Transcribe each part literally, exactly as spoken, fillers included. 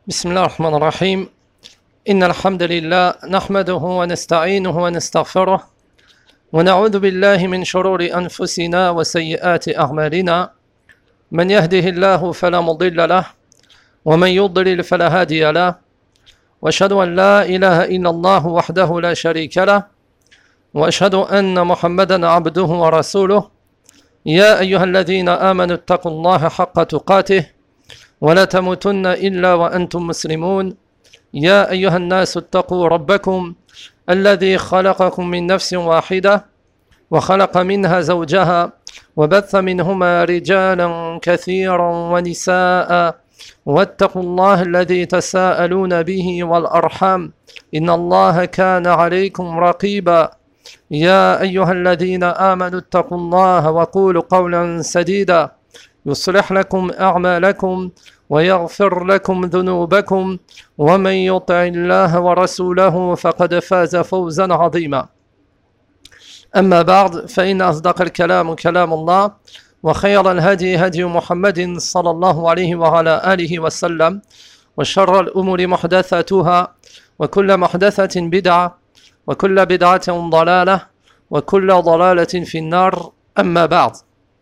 بسم الله الرحمن الرحيم إن الحمد لله نحمده ونستعينه ونستغفره ونعوذ بالله من شرور أنفسنا وسيئات أعمالنا من يهده الله فلا مضل له ومن يضلل فلا هادي له وأشهد أن لا إله إلا الله وحده لا شريك له وأشهد أن محمدا عبده ورسوله يا أيها الذين آمنوا اتقوا الله حق تقاته ولا تموتن إلا وأنتم مسلمون يا أيها الناس اتقوا ربكم الذي خلقكم من نفس واحدة وخلق منها زوجها وبث منهما رجالا كثيرا ونساء واتقوا الله الذي تساءلون به والأرحام إن الله كان عليكم رقيبا يا أيها الذين آمنوا اتقوا الله وقولوا قولا سديدا يصلح لكم أعمالكم ويغفر لكم ذنوبكم ومن يطع الله ورسوله فقد فاز فوزا عظيما أما بعد فإن أصدق الكلام كلام الله وخير الهدي هدي محمد صلى الله عليه وعلى آله وسلم وشر الأمور محدثاتها وكل محدثة بدعة وكل بدعة ضلالة وكل ضلالة في النار أما بعد.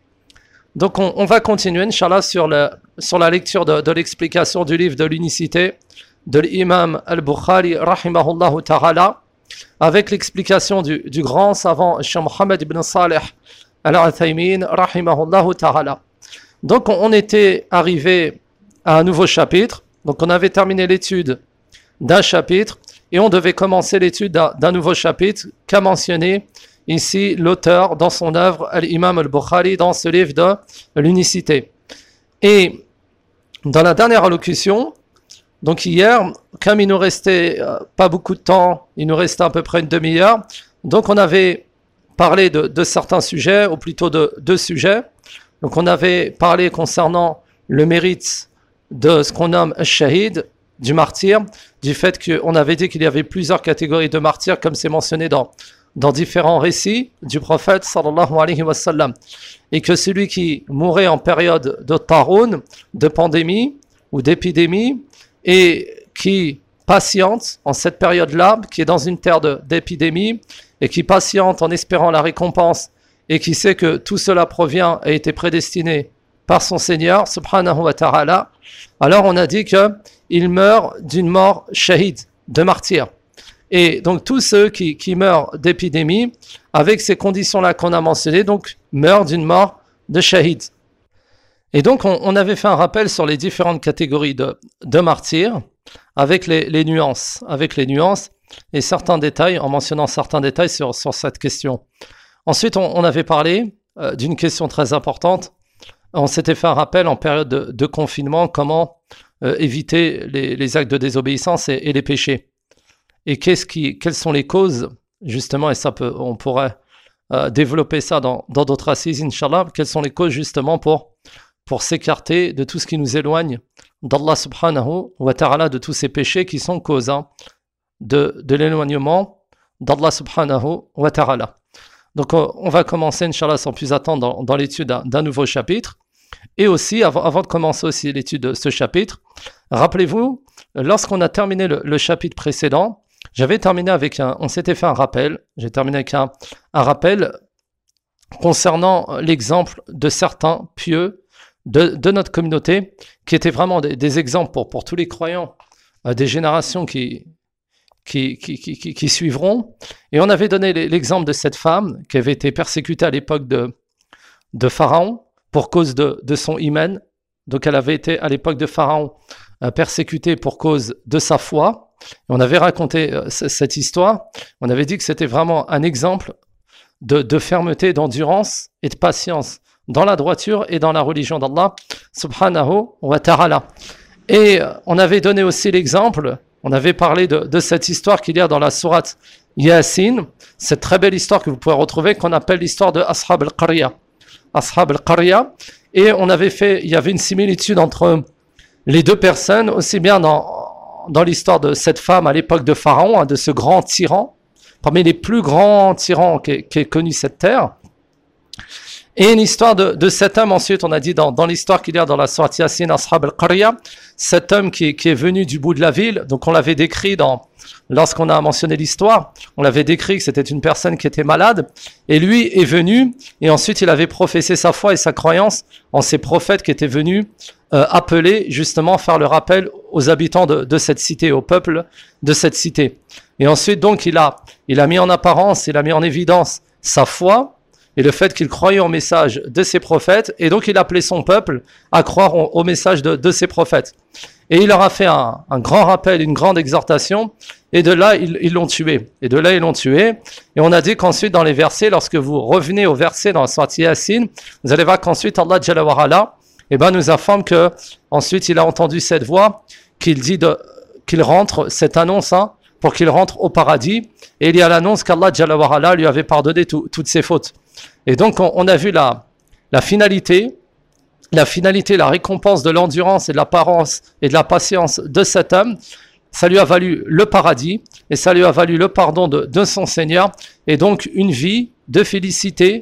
Donc on, on va continuer, Inch'Allah, sur, le, sur la lecture de, de l'explication du livre de l'unicité de l'imam al-Bukhari, rahimahullah ta'ala, avec l'explication du, du grand savant Cheikh Mohammed ibn Salih al-Uthaymin, rahimahullah ta'ala. Donc on, on était arrivé à un nouveau chapitre, donc on avait terminé l'étude d'un chapitre, et on devait commencer l'étude d'un, d'un nouveau chapitre qu'a mentionné ici l'auteur dans son œuvre, l'imam al-Bukhari, dans ce livre de l'unicité. Et dans la dernière allocution, donc hier, comme il nous restait euh, pas beaucoup de temps, il nous restait à peu près une demi-heure, donc on avait parlé de, de certains sujets, ou plutôt de deux sujets. Donc on avait parlé concernant le mérite de ce qu'on nomme al-shahid, du martyr, du fait qu'on avait dit qu'il y avait plusieurs catégories de martyrs, comme c'est mentionné dans dans différents récits du prophète sallallahu alayhi wa sallam, et que celui qui mourait en période de taroun, de pandémie ou d'épidémie, et qui patiente en cette période-là, qui est dans une terre de, d'épidémie, et qui patiente en espérant la récompense, et qui sait que tout cela provient et a été prédestiné par son Seigneur, subhanahu wa ta'ala, alors on a dit qu'il meurt d'une mort shahid, de martyr. Et donc tous ceux qui, qui meurent d'épidémie, avec ces conditions-là qu'on a mentionnées, donc meurent d'une mort de shahid. Et donc on, on avait fait un rappel sur les différentes catégories de, de martyrs, avec les, les nuances, avec les nuances et certains détails, en mentionnant certains détails sur, sur cette question. Ensuite, on, on avait parlé euh, d'une question très importante. On s'était fait un rappel en période de, de confinement, comment euh, éviter les, les actes de désobéissance et, et les péchés. Et qu'est-ce qui, quelles sont les causes, justement, et ça peut, on pourrait euh, développer ça dans, dans d'autres assises, Inch'Allah, quelles sont les causes, justement, pour, pour s'écarter de tout ce qui nous éloigne d'Allah subhanahu wa ta'ala, de tous ces péchés qui sont cause hein, de, de l'éloignement d'Allah subhanahu wa ta'ala. Donc, euh, on va commencer, Inch'Allah, sans plus attendre, dans, dans l'étude d'un, d'un nouveau chapitre. Et aussi, avant, avant de commencer aussi l'étude de ce chapitre, rappelez-vous, lorsqu'on a terminé le, le chapitre précédent, j'avais terminé avec un, on s'était fait un rappel, j'ai terminé avec un, un rappel concernant l'exemple de certains pieux de, de notre communauté, qui étaient vraiment des, des exemples pour, pour tous les croyants, euh, des générations qui, qui, qui, qui, qui, qui suivront. Et on avait donné l'exemple de cette femme qui avait été persécutée à l'époque de, de Pharaon pour cause de, de son hymen. Donc elle avait été à l'époque de Pharaon euh, persécutée pour cause de sa foi. Et on avait raconté euh, c- cette histoire. On avait dit que c'était vraiment un exemple de, de fermeté, d'endurance et de patience dans la droiture et dans la religion d'Allah subhanahu wa ta'ala. Et euh, on avait donné aussi l'exemple, on avait parlé de, de cette histoire qu'il y a dans la sourate Yasin, cette très belle histoire que vous pouvez retrouver, qu'on appelle l'histoire de Ashab al-Qarya. Ashab al-Qarya. Et on avait fait, il y avait une similitude entre les deux personnes, aussi bien dans dans l'histoire de cette femme à l'époque de Pharaon, hein, de ce grand tyran, parmi les plus grands tyrans qu'ait, qu'ait connu cette terre. Et une histoire de, de cet homme, ensuite, on a dit dans, dans l'histoire qu'il y a dans la sourate Yasin, Ashab al-Qarya, cet homme qui, qui est venu du bout de la ville, donc on l'avait décrit dans, lorsqu'on a mentionné l'histoire, on l'avait décrit que c'était une personne qui était malade, et lui est venu, et ensuite il avait professé sa foi et sa croyance en ces prophètes qui étaient venus euh, appeler justement faire le rappel aux habitants de, de cette cité, au peuple de cette cité. Et ensuite donc il a, il a mis en apparence, il a mis en évidence sa foi, et le fait qu'il croyait au message de ses prophètes, et donc il appelait son peuple à croire au, au message de, de ses prophètes. Et il leur a fait un, un grand rappel, une grande exhortation, et de là, ils, ils l'ont tué. Et de là, ils l'ont tué. Et on a dit qu'ensuite, dans les versets, lorsque vous revenez au verset dans la sourate Yasin, vous allez voir qu'ensuite, Allah Jalla wa Ala, eh ben, nous informe que ensuite il a entendu cette voix, qu'il dit de, qu'il rentre, cette annonce, hein, pour qu'il rentre au paradis. Et il y a l'annonce qu'Allah Jalla wa Ala lui avait pardonné tout, toutes ses fautes. Et donc, on, on a vu la, la finalité, la finalité, la récompense de l'endurance et de la parence et de la patience de cet homme. Ça lui a valu le paradis et ça lui a valu le pardon de, de son Seigneur et donc une vie de félicité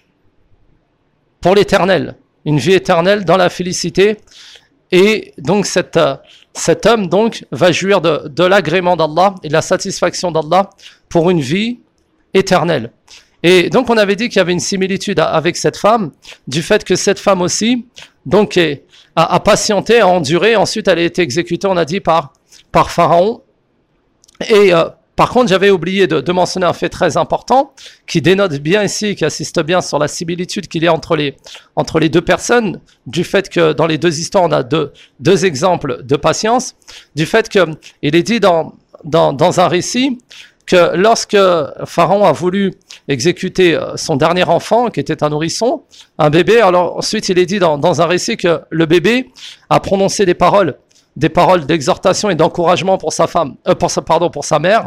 pour l'éternel, une vie éternelle dans la félicité. Et donc cet, cet homme donc va jouir de, de l'agrément d'Allah et de la satisfaction d'Allah pour une vie éternelle. Et donc on avait dit qu'il y avait une similitude avec cette femme, du fait que cette femme aussi donc est, a, a patienté, a enduré, ensuite elle a été exécutée, on a dit, par, par Pharaon. Et euh, par contre j'avais oublié de, de mentionner un fait très important, qui dénote bien ici, qui assiste bien sur la similitude qu'il y a entre les, entre les deux personnes, du fait que dans les deux histoires on a deux, deux exemples de patience, du fait qu'il est dit dans, dans, dans un récit, que lorsque Pharaon a voulu exécuter son dernier enfant, qui était un nourrisson, un bébé, alors ensuite il est dit dans, dans un récit que le bébé a prononcé des paroles, des paroles d'exhortation et d'encouragement pour sa femme, euh, pour sa, pardon, pour sa mère,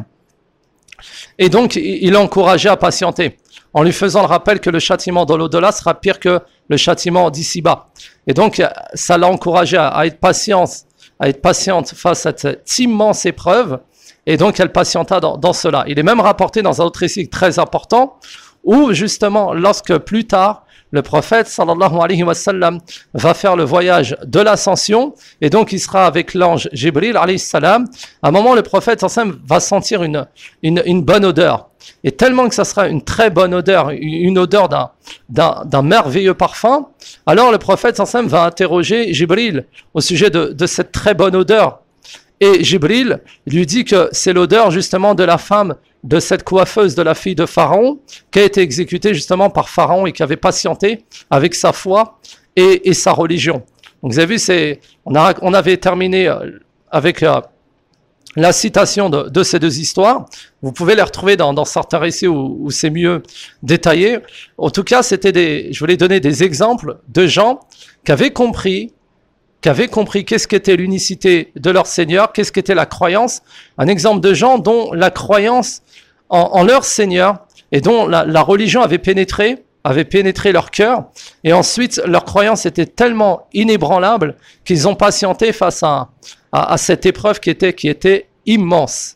et donc il l'a encouragé à patienter, en lui faisant le rappel que le châtiment dans l'au-delà sera pire que le châtiment d'ici-bas. Et donc ça l'a encouragé à, à être patiente, à être patiente face à cette immense épreuve. Et donc, elle patienta dans, dans cela. Il est même rapporté dans un autre récit très important, où justement, lorsque plus tard, le prophète, sallallahu alayhi wa sallam, va faire le voyage de l'ascension, et donc il sera avec l'ange Jibril, alayhi salam, à un moment, le prophète, sallallahu alayhi wa sallam, va sentir une, une, une bonne odeur. Et tellement que ça sera une très bonne odeur, une odeur d'un, d'un, d'un merveilleux parfum, alors le prophète, sallallahu alayhi wa sallam, va interroger Jibril au sujet de, de cette très bonne odeur. Et Jibril lui dit que c'est l'odeur justement de la femme de cette coiffeuse de la fille de Pharaon qui a été exécutée justement par Pharaon et qui avait patienté avec sa foi et, et sa religion. Donc vous avez vu, c'est, on, a, on avait terminé avec euh, la citation de, de ces deux histoires. Vous pouvez les retrouver dans, dans certains récits où, où c'est mieux détaillé. En tout cas, c'était des, je voulais donner des exemples de gens qui avaient compris qui avaient compris qu'est-ce qu'était l'unicité de leur Seigneur, qu'est-ce qu'était la croyance, un exemple de gens dont la croyance en, en leur Seigneur et dont la, la religion avait pénétré, avait pénétré leur cœur, et ensuite leur croyance était tellement inébranlable qu'ils ont patienté face à, à, à cette épreuve qui était, qui était immense.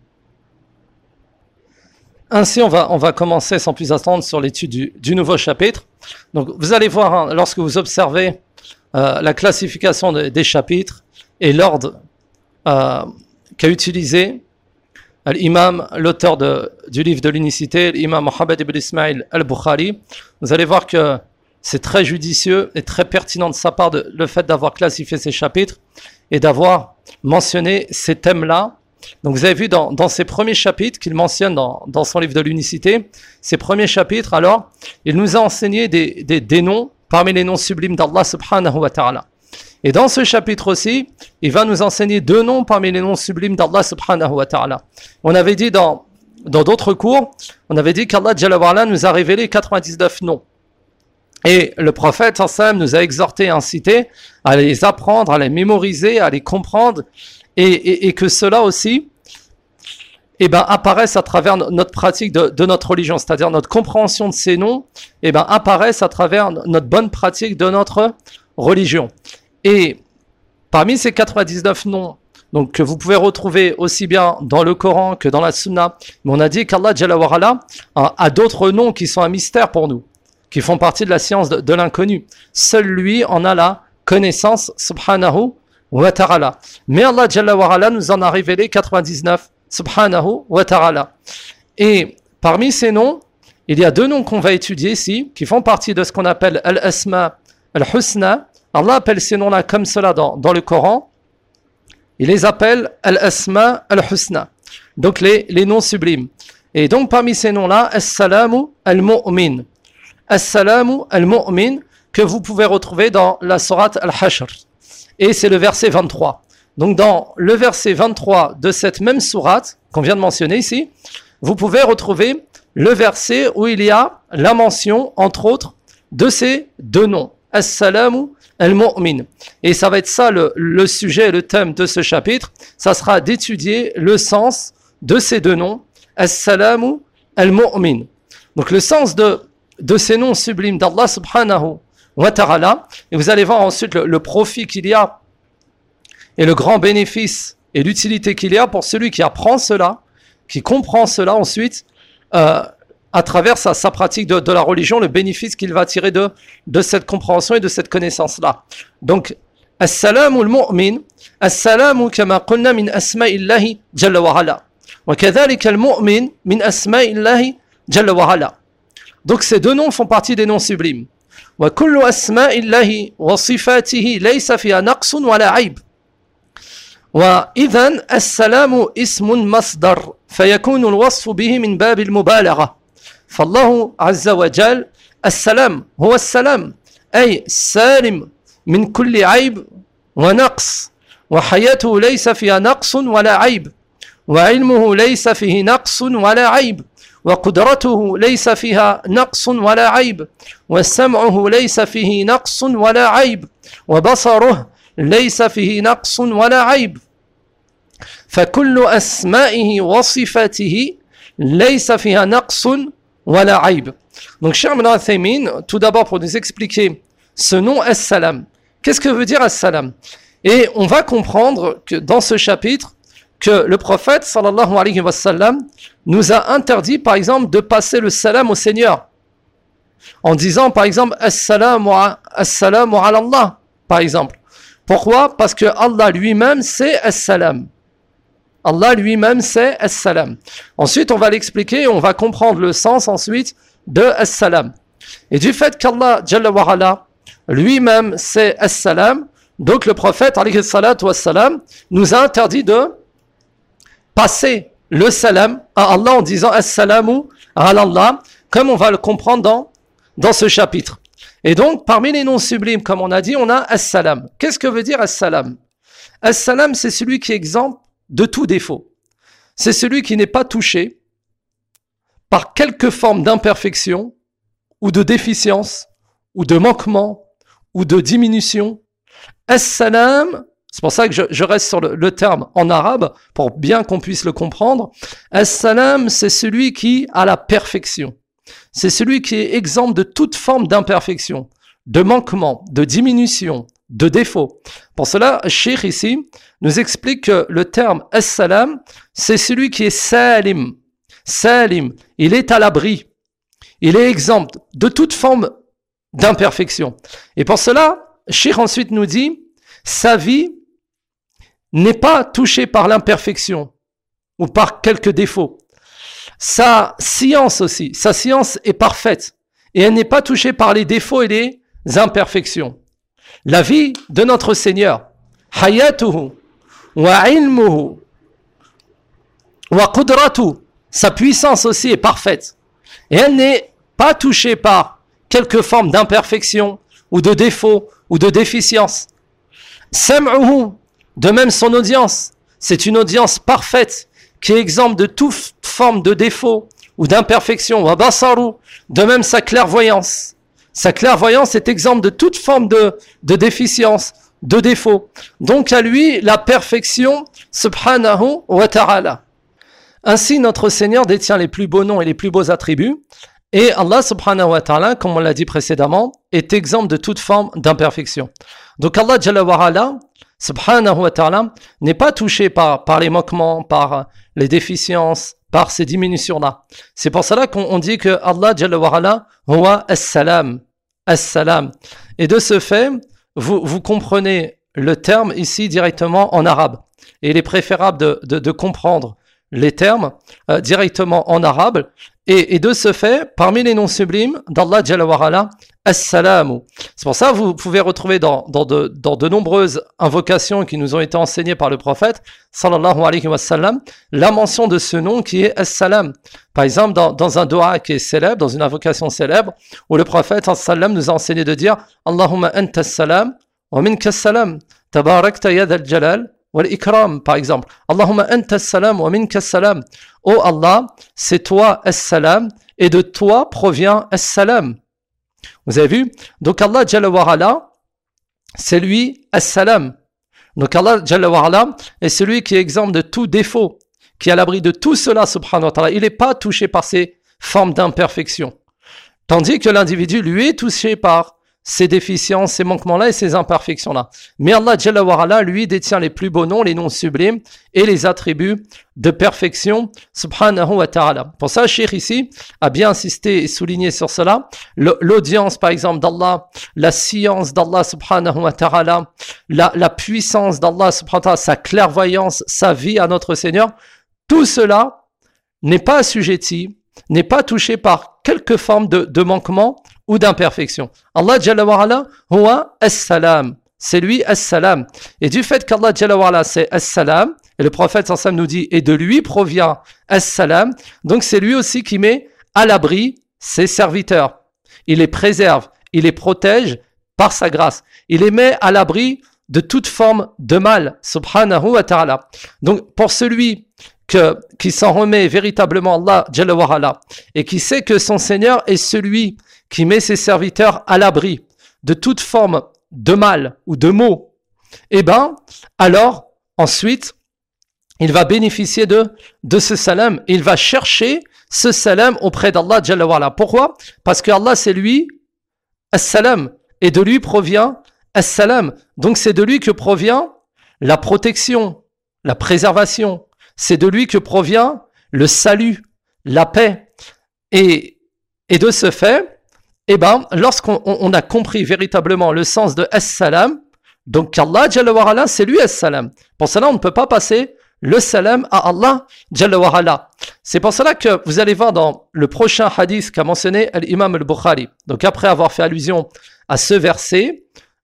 Ainsi, on va, on va commencer sans plus attendre sur l'étude du, du nouveau chapitre. Donc, vous allez voir, hein, lorsque vous observez Euh, la classification de, des chapitres et l'ordre euh, qu'a utilisé l'imam, l'auteur de, du livre de l'unicité, l'imam Mohammed ibn Ismail al-Bukhari. Vous allez voir que c'est très judicieux et très pertinent de sa part de, le fait d'avoir classifié ces chapitres et d'avoir mentionné ces thèmes-là. Donc vous avez vu dans, dans ces premiers chapitres qu'il mentionne dans, dans son livre de l'unicité, ces premiers chapitres, alors il nous a enseigné des, des, des noms parmi les noms sublimes d'Allah subhanahu wa ta'ala. Et dans ce chapitre aussi, il va nous enseigner deux noms parmi les noms sublimes d'Allah subhanahu wa ta'ala. On avait dit dans, dans d'autres cours, on avait dit qu'Allah Jalla wa Ala nous a révélé quatre-vingt-dix-neuf noms. Et le prophète sallallahu alayhi wa sallam nous a exhorté, incité à les apprendre, à les mémoriser, à les comprendre, et, et, et que cela aussi, eh ben, apparaissent à travers notre pratique de, de notre religion, c'est-à-dire notre compréhension de ces noms, eh ben, apparaissent à travers notre bonne pratique de notre religion. Et parmi ces quatre-vingt-dix-neuf noms, donc, que vous pouvez retrouver aussi bien dans le Coran que dans la Sunna, mais on a dit qu'Allah Jalla wa Ala a, a d'autres noms qui sont un mystère pour nous. qui font partie de la science de, de l'inconnu. Seul lui en a la connaissance, subhanahu wa ta'ala. Mais Allah Jalla wa ala nous en a révélé quatre-vingt-dix-neuf, subhanahu wa ta'ala. Et parmi ces noms, il y a deux noms qu'on va étudier ici, qui font partie de ce qu'on appelle al-asma al-husna. Allah appelle ces noms-là comme cela dans, dans le Coran. Il les appelle al-asma al-husna. Donc les, les noms sublimes. Et donc parmi ces noms-là, as-salamu al-mu'min. As-salamu al-mu'min, que vous pouvez retrouver dans la sourate al-Hashr. Et c'est le verset vingt-trois. Donc dans le verset vingt-trois de cette même sourate qu'on vient de mentionner ici, vous pouvez retrouver le verset où il y a la mention, entre autres, de ces deux noms. As-salamu al-mu'min. Et ça va être ça le, le sujet, le thème de ce chapitre. Ça sera d'étudier le sens de ces deux noms. As-salamu al-mu'min. Donc le sens de, de ces noms sublimes d'Allah subhanahu wa ta'ala. Et vous allez voir ensuite le, le profit qu'il y a et le grand bénéfice et l'utilité qu'il y a pour celui qui apprend cela, qui comprend cela ensuite, euh, à travers sa, sa pratique de, de la religion, le bénéfice qu'il va tirer de, de cette compréhension et de cette connaissance-là. Donc, as-salamu al-mu'min, as-salamu kama qulna min asma'illahi jalla wa ala. Wa kadhalika al-mu'min min asma'illahi jalla wa ala. Donc, ces deux noms font partie des noms sublimes. Wa kullu asma'illahi wa sifatihi laysa fiha naqsun wa la 'ayb. وإذن السلام اسم مصدر فيكون الوصف به من باب المبالغة فالله عز وجل السلام هو السلام أي سالم من كل عيب ونقص وحياته ليس فيها نقص ولا عيب وعلمه ليس فيه نقص ولا عيب وقدرته ليس فيها نقص ولا عيب وسمعه ليس فيه نقص ولا عيب وبصره ليس فيه نقص ولا عيب فكل أسمائه وصفاته ليس فيها نقص ولا عيب. Donc Cheikh Ibn Uthaymin, tout d'abord pour nous expliquer ce nom as-salam. Qu'est-ce que veut dire as-salam? Et on va comprendre que dans ce chapitre que le prophète sallallahu alayhi wa sallam nous a interdit par exemple de passer le salam au Seigneur en disant par exemple as-salamu as-salamu ala Allah par exemple. Pourquoi? Parce que Allah lui-même c'est as-salam. Allah lui-même c'est as-salam. Ensuite, on va l'expliquer et on va comprendre le sens ensuite de as-salam. Et du fait qu'Allah Jalla wa ala lui-même c'est as-salam, donc le prophète alayhi salatu wassalam nous a interdit de passer le salam à Allah en disant as-salamu ala Allah, comme on va le comprendre dans, dans ce chapitre. Et donc, parmi les noms sublimes, comme on a dit, on a as-salam. Qu'est-ce que veut dire as-salam? As-salam, c'est celui qui est exempt de tout défaut. C'est celui qui n'est pas touché par quelque forme d'imperfection ou de déficience ou de manquement ou de diminution. As-salam, c'est pour ça que je, je reste sur le, le terme en arabe pour bien qu'on puisse le comprendre. As-salam, c'est celui qui a la perfection. C'est celui qui est exempt de toute forme d'imperfection, de manquement, de diminution, de défaut. Pour cela, Cheikh ici nous explique que le terme as-salam, c'est celui qui est salim. Salim, il est à l'abri. Il est exempt de toute forme d'imperfection. Et pour cela, Cheikh ensuite nous dit, sa vie n'est pas touchée par l'imperfection ou par quelques défauts. Sa science aussi, sa science est parfaite et elle n'est pas touchée par les défauts et les imperfections. La vie de notre Seigneur, hayatuhu wa ilmuhu wa qudratuhu, sa puissance aussi est parfaite et elle n'est pas touchée par quelque forme d'imperfection ou de défaut ou de déficience. Sam'uhu, de même son audience, c'est une audience parfaite qui est exempte de toute forme de défaut ou d'imperfection. Wa basaru, de même sa clairvoyance. Sa clairvoyance est exempte de toute forme de, de déficience, de défaut. Donc à lui, la perfection, subhanahu wa ta'ala. Ainsi, notre Seigneur détient les plus beaux noms et les plus beaux attributs. Et Allah subhanahu wa ta'ala, comme on l'a dit précédemment, est exempt de toute forme d'imperfection. Donc Allah Jalla wa ala, subhanahu wa ta'ala, n'est pas touché par, par les manquements, par les déficiences, par ces diminutions-là. C'est pour cela qu'on on dit que Allah Jalla wa Ala, huwa as-salam, as-salam. Et de ce fait, vous, vous comprenez le terme ici directement en arabe. Et il est préférable de, de, de comprendre les termes euh, directement en arabe. Et, et de ce fait, parmi les noms sublimes d'Allah Jalla wa Ala, As-Salamu. C'est pour ça que vous pouvez retrouver dans, dans, de, dans de nombreuses invocations qui nous ont été enseignées par le prophète, sallallahu alayhi wa sallam, la mention de ce nom qui est As-Salam. Par exemple, dans, dans un dua qui est célèbre, dans une invocation célèbre, où le prophète, sallallahu alayhi wa sallam, nous a enseigné de dire Allahumma anta as-salam wa minka as-salam, tabarakta ya dhal jalal wal ikram, par exemple. Allahumma anta as-salam wa minka as-salam. Oh Allah, c'est toi as-salam, et de toi provient as-salam. Vous avez vu? Donc Allah Jalla wa Ala, c'est lui as-salam. Donc Allah Jalla wa Ala est celui qui est exempt de tout défaut, qui est à l'abri de tout cela, subhanahu wa ta'ala. Il n'est pas touché par ces formes d'imperfection. Tandis que l'individu, lui, est touché par ces déficiences, ces manquements-là et ces imperfections-là. Mais Allah Jalla wa Ala, lui, détient les plus beaux noms, les noms sublimes et les attributs de perfection, subhanahu wa ta'ala. Pour ça, Cheikh ici a bien insisté et souligné sur cela. L'audience, par exemple, d'Allah, la science d'Allah, subhanahu wa ta'ala, la, la puissance d'Allah, subhanahu wa ta'ala, sa clairvoyance, sa vie à notre Seigneur, tout cela n'est pas assujetti, n'est pas touché par quelque forme de, de manquement ou d'imperfection. Allah Jalla wa Ala, huwa as-salam. C'est lui as-salam. Et du fait qu'Allah Jalla wa Ala, c'est as-salam, et le prophète sallallahu alayhi wa sallam nous dit, et de lui provient as-salam, donc c'est lui aussi qui met à l'abri ses serviteurs. Il les préserve, il les protège par sa grâce. Il les met à l'abri de toute forme de mal, subhanahu wa ta'ala. Donc pour celui que, qui s'en remet véritablement Allah Jalla wa Ala, et qui sait que son Seigneur est celui qui met ses serviteurs à l'abri de toute forme de mal ou de maux, eh bien, alors, ensuite, il va bénéficier de, de ce salam. Il va chercher ce salam auprès d'Allah Jalla wa Ala. Pourquoi? Parce que Allah, c'est lui, as-salam, et de lui provient as-salam. Donc, c'est de lui que provient la protection, la préservation. C'est de lui que provient le salut, la paix. Et, et de ce fait, eh ben, lorsqu'on on, on a compris véritablement le sens de as-salam, donc Allah Jalla wa Ala, c'est lui as-salam. Pour cela, on ne peut pas passer le salam à Allah Jalla wa Ala. C'est pour cela que vous allez voir dans le prochain hadith qu'a mentionné l'imam al-Bukhari. Donc après avoir fait allusion à ce verset,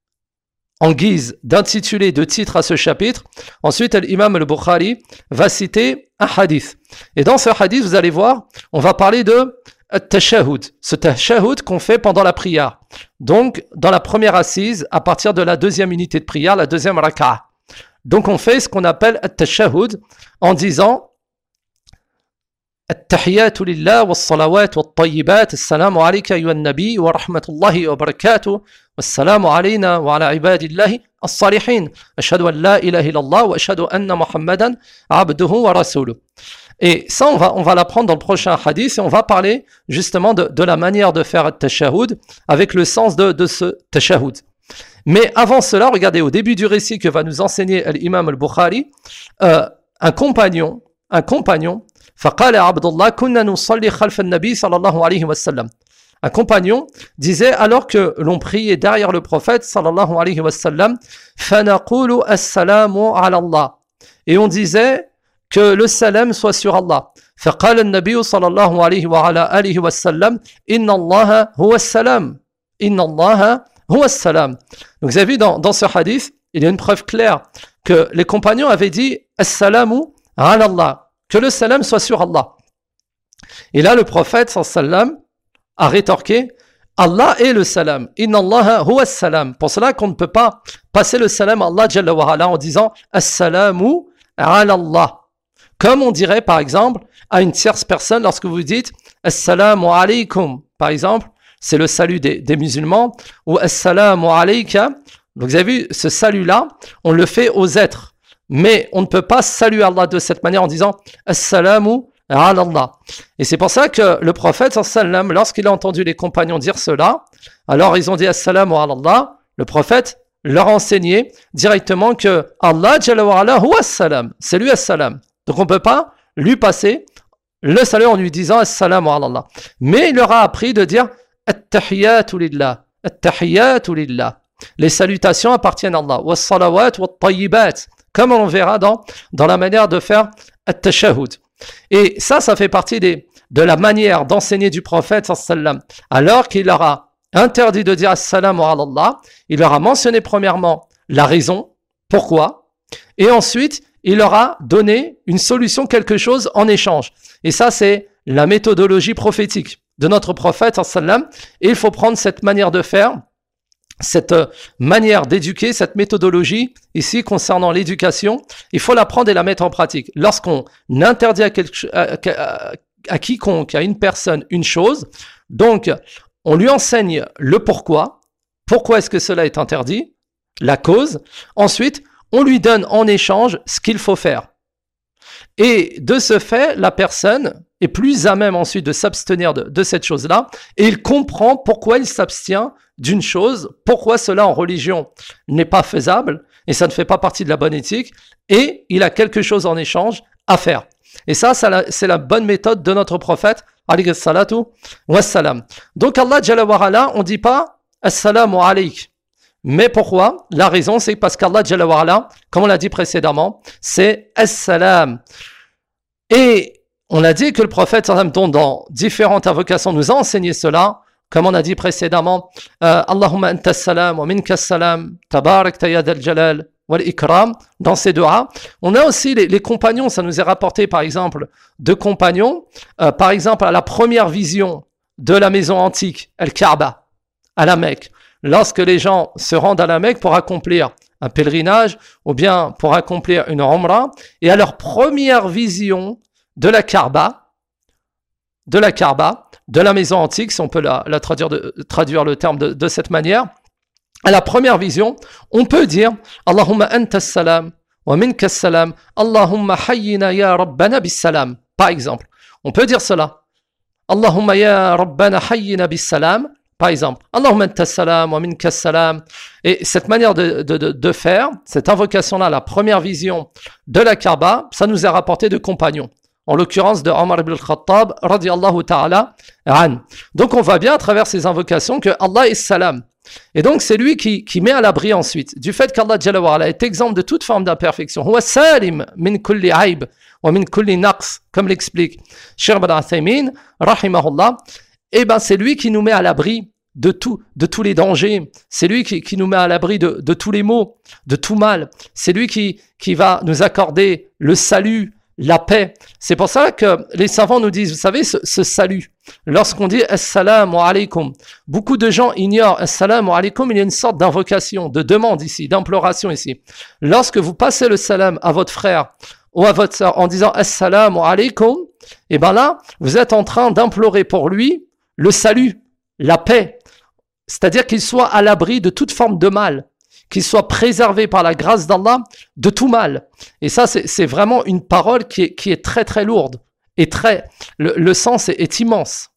en guise d'intitulé de titre à ce chapitre, ensuite l'imam al-Bukhari va citer un hadith. Et dans ce hadith, vous allez voir, on va parler de At-Tashahhud, ce tashahhud qu'on fait pendant la prière. Donc, dans la première assise, à partir de la deuxième unité de prière, la deuxième raka'a. Donc, on fait ce qu'on appelle At-Tashahhud en disant At-Tahiyyatu lillah was-salawat wat-tayyibat, assalamu alayka ayyuhan nabi wa rahmatullahi wa barakatuh, wassalamu alayna wa ala ibadillahi as-salihin, ashhadu an la ilaha illallah wa ashhadu anna Muhammadan abduhu wa rasuluh. Et ça, on va, on va l'apprendre dans le prochain hadith et on va parler justement de, de la manière de faire le tashahhud avec le sens de, de ce tashahhud. Mais avant cela, regardez, au début du récit que va nous enseigner l'imam al-Bukhari, euh, un compagnon, un compagnon, فقال عبد الله كنا نصلي خلف النبي صلى الله عليه وسلم. Un compagnon disait alors que l'on priait derrière le prophète sallallahu alayhi wa sallam, فنقول السلام على الله. Et on disait que le salam soit sur Allah. فقال النبي صلى الله عليه وعلى آله وسلم إن الله هو السلام إن الله هو السلام. Donc vous avez vu dans, dans ce hadith, il y a une preuve claire que les compagnons avaient dit As-salamu ala Allah, que le salam soit sur Allah. Et là le prophète sallallahu alayhi wa sallam a rétorqué Allah est le salam. Inna Allah huwa as-salam. Pour cela qu'on ne peut pas passer le salam à Allah Jalla wa Ala en disant As-salamu ala Allah. Comme on dirait par exemple à une tierce personne lorsque vous dites Assalamu alaykum, par exemple, c'est le salut des, des musulmans, ou Assalamu alayka. Donc vous avez vu, ce salut-là, on le fait aux êtres. Mais on ne peut pas saluer Allah de cette manière en disant Assalamu ala Allah. Et c'est pour ça que le prophète, sallam, lorsqu'il a entendu les compagnons dire cela, alors ils ont dit Assalamu ala Allah, le prophète leur a enseigné directement que Allah Jalla wa Ala huwa as-salam, c'est lui as-salam. Donc on ne peut pas lui passer le salut en lui disant Assalamu ala Allah. Mais il leur a appris de dire At-tahiyyatu lillah, At-tahiyyatu lillah. Les salutations appartiennent à Allah. Was-salawat wat-tayyibat, comme on verra dans, dans la manière de faire At-tashahhud. Et ça, ça fait partie des, de la manière d'enseigner du prophète sallam. Alors qu'il leur a interdit de dire Assalamu ala Allah, il leur a mentionné premièrement la raison, pourquoi, et ensuite il leur a donné une solution, quelque chose en échange. Et ça, c'est la méthodologie prophétique de notre prophète sallam. Et il faut prendre cette manière de faire, cette manière d'éduquer, cette méthodologie ici concernant l'éducation, il faut la prendre et la mettre en pratique. Lorsqu'on interdit à, quelque, à, à, à quiconque, à une personne, une chose, donc on lui enseigne le pourquoi, pourquoi est-ce que cela est interdit, la cause, ensuite on lui donne en échange ce qu'il faut faire. Et de ce fait, la personne est plus à même ensuite de s'abstenir de, de cette chose-là, et il comprend pourquoi il s'abstient d'une chose, pourquoi cela en religion n'est pas faisable, et ça ne fait pas partie de la bonne éthique, et il a quelque chose en échange à faire. Et ça, ça c'est la bonne méthode de notre prophète, alayhi salatu wassalam. Donc Allah Jalla wa ala, on ne dit pas Assalamu alayk. Mais pourquoi? La raison, c'est parce qu'Allah Jalla wa ala, comme on l'a dit précédemment, c'est As-salam. Et on a dit que le prophète, dont dans différentes invocations nous a enseigné cela, comme on a dit précédemment, euh, Allahumma anta salam wa minka salam, tabarak tayyad al-jalal wal ikram, dans ces du'as. On a aussi les, les compagnons, ça nous est rapporté par exemple de compagnons, euh, par exemple à la première vision de la maison antique, Al-Kaaba, à la Mecque. Lorsque les gens se rendent à la Mecque pour accomplir un pèlerinage ou bien pour accomplir une umrah, et à leur première vision de la Kaaba, de la Kaaba, de la maison antique, si on peut la, la traduire, de, traduire le terme de, de cette manière, à la première vision, on peut dire Allahumma anta salam wa minka salam, Allahumma hayyina ya rabbana bis salam. Par exemple, on peut dire cela. Allahumma ya rabbana hayyina bis salam. Par exemple, Allahumma anta salam wa minka salam. Et cette manière de, de, de, de faire, cette invocation-là, la première vision de la Kaaba, ça nous est rapporté de compagnons. En l'occurrence de Omar ibn al-Khattab, radiallahu ta'ala an. Donc on voit bien à travers ces invocations que Allah est salam. Et donc c'est lui qui, qui met à l'abri ensuite du fait qu'Allah Jalla wa ala est exempt de toute forme d'imperfection. Huwa salim min kulli aib wa min kulli naqs, comme l'explique Cheikh Ibn Uthaymin, rahimahullah. Et ben c'est lui qui nous met à l'abri de tout, de tous les dangers. C'est lui qui, qui nous met à l'abri de, de tous les maux, de tout mal. C'est lui qui, qui va nous accorder le salut, la paix. C'est pour ça que les savants nous disent, vous savez, ce, ce salut, lorsqu'on dit Assalamu alaykum, beaucoup de gens ignorent Assalamu alaykum, il y a une sorte d'invocation, de demande ici, d'imploration ici. Lorsque vous passez le salam à votre frère ou à votre sœur en disant Assalamu alaykum, et ben là, vous êtes en train d'implorer pour lui le salut, la paix, c'est-à-dire qu'il soit à l'abri de toute forme de mal, qu'il soit préservé par la grâce d'Allah de tout mal. Et ça, c'est, c'est vraiment une parole qui est, qui est très très lourde, et très, le, le sens est, est immense.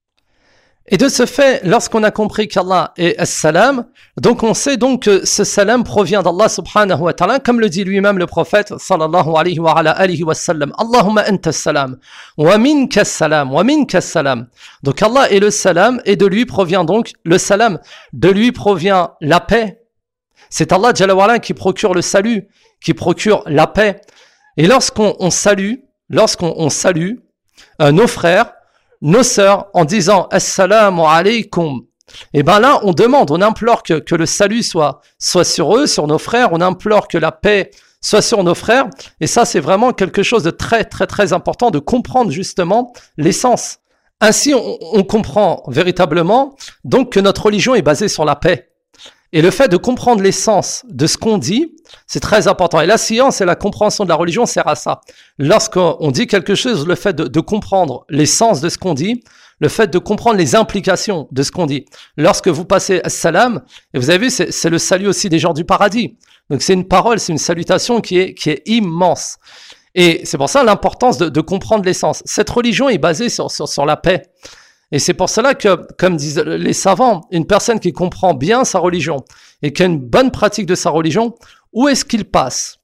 Et de ce fait, lorsqu'on a compris qu'Allah est As-Salam, donc on sait donc que ce salam provient d'Allah subhanahu wa ta'ala, comme le dit lui-même le prophète sallallahu alayhi wa ala alihi wa sallam, Allahumma anta salam, wa minka salam, wa minka salam. Donc Allah est le salam, et de lui provient donc le salam, de lui provient la paix. C'est Allah Jalla wa ala qui procure le salut, qui procure la paix. Et lorsqu'on on salue, lorsqu'on on salue euh, nos frères, nos sœurs, en disant Assalamu alaykum, et ben là, on demande, on implore que, que le salut soit, soit sur eux, sur nos frères, on implore que la paix soit sur nos frères, et ça, c'est vraiment quelque chose de très, très, très important, de comprendre justement l'essence. Ainsi, on, on comprend véritablement, donc, que notre religion est basée sur la paix. Et le fait de comprendre l'essence de ce qu'on dit, c'est très important. Et la science et la compréhension de la religion sert à ça. Lorsqu'on dit quelque chose, le fait de, de comprendre l'essence de ce qu'on dit, le fait de comprendre les implications de ce qu'on dit. Lorsque vous passez As-Salam, et vous avez vu, c'est, c'est le salut aussi des gens du paradis. Donc c'est une parole, c'est une salutation qui est, qui est immense. Et c'est pour ça l'importance de, de comprendre l'essence. Cette religion est basée sur, sur, sur la paix. Et c'est pour cela que, comme disent les savants, une personne qui comprend bien sa religion et qui a une bonne pratique de sa religion, où est-ce qu'il passe?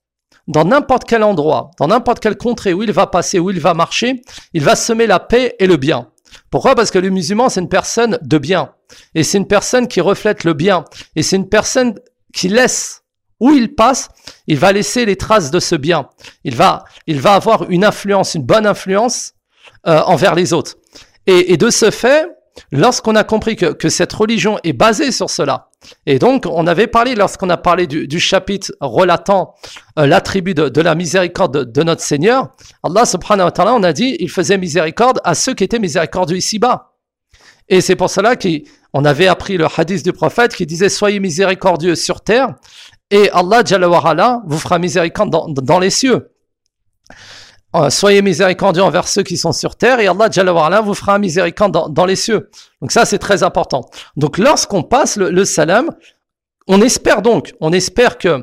dans n'importe quel endroit, dans n'importe quelle contrée où il va passer, où il va marcher, il va semer la paix et le bien. Pourquoi? Parce que le musulman, c'est une personne de bien. Et c'est une personne qui reflète le bien. Et c'est une personne qui laisse, où il passe, il va laisser les traces de ce bien. Il va, il va avoir une influence, une bonne influence euh, envers les autres. Et, et de ce fait, lorsqu'on a compris que, que cette religion est basée sur cela, et donc on avait parlé, lorsqu'on a parlé du, du chapitre relatant euh, l'attribut de, de la miséricorde de, de notre Seigneur, Allah subhanahu wa ta'ala, on a dit, il faisait miséricorde à ceux qui étaient miséricordieux ici-bas. Et c'est pour cela qu'on avait appris le hadith du prophète qui disait « Soyez miséricordieux sur terre et Allah Jalla wa Ala vous fera miséricorde dans, dans les cieux. » Euh, soyez miséricordieux envers ceux qui sont sur terre et Allah Jalla wa Ala vous fera miséricorde dans, dans les cieux. Donc ça, c'est très important. Donc lorsqu'on passe le, le salam, on espère donc, on espère que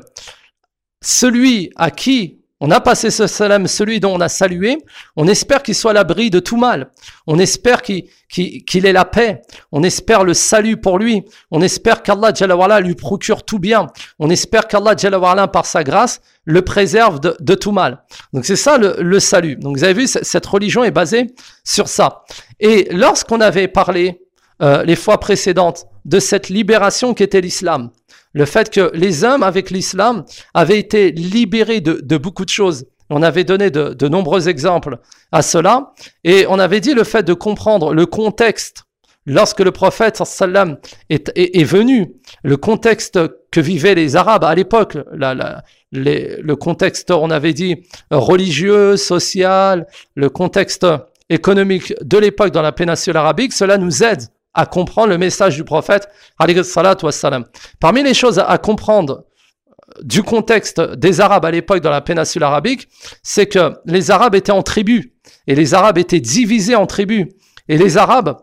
celui à qui on a passé ce salam, celui dont on a salué, on espère qu'il soit à l'abri de tout mal. On espère qu'il, qu'il, qu'il ait la paix. On espère le salut pour lui. On espère qu'Allah Jalla wa Ala lui procure tout bien. On espère qu'Allah Jalla wa Ala, par sa grâce, le préserve de, de tout mal. Donc c'est ça le, le salut. Donc vous avez vu, cette religion est basée sur ça. Et lorsqu'on avait parlé euh, les fois précédentes de cette libération qu'était l'islam, le fait que les hommes avec l'islam avaient été libérés de, de beaucoup de choses. On avait donné de, de nombreux exemples à cela. Et on avait dit le fait de comprendre le contexte lorsque le prophète sallam est, est, est venu, le contexte que vivaient les Arabes à l'époque, la, la, les, le contexte, on avait dit, religieux, social, le contexte économique de l'époque dans la péninsule arabique, cela nous aide à comprendre le message du prophète, alayhi salatu wassalam. Parmi les choses à, à comprendre du contexte des Arabes à l'époque dans la péninsule arabique, c'est que les Arabes étaient en tribus, et les Arabes étaient divisés en tribus, et les Arabes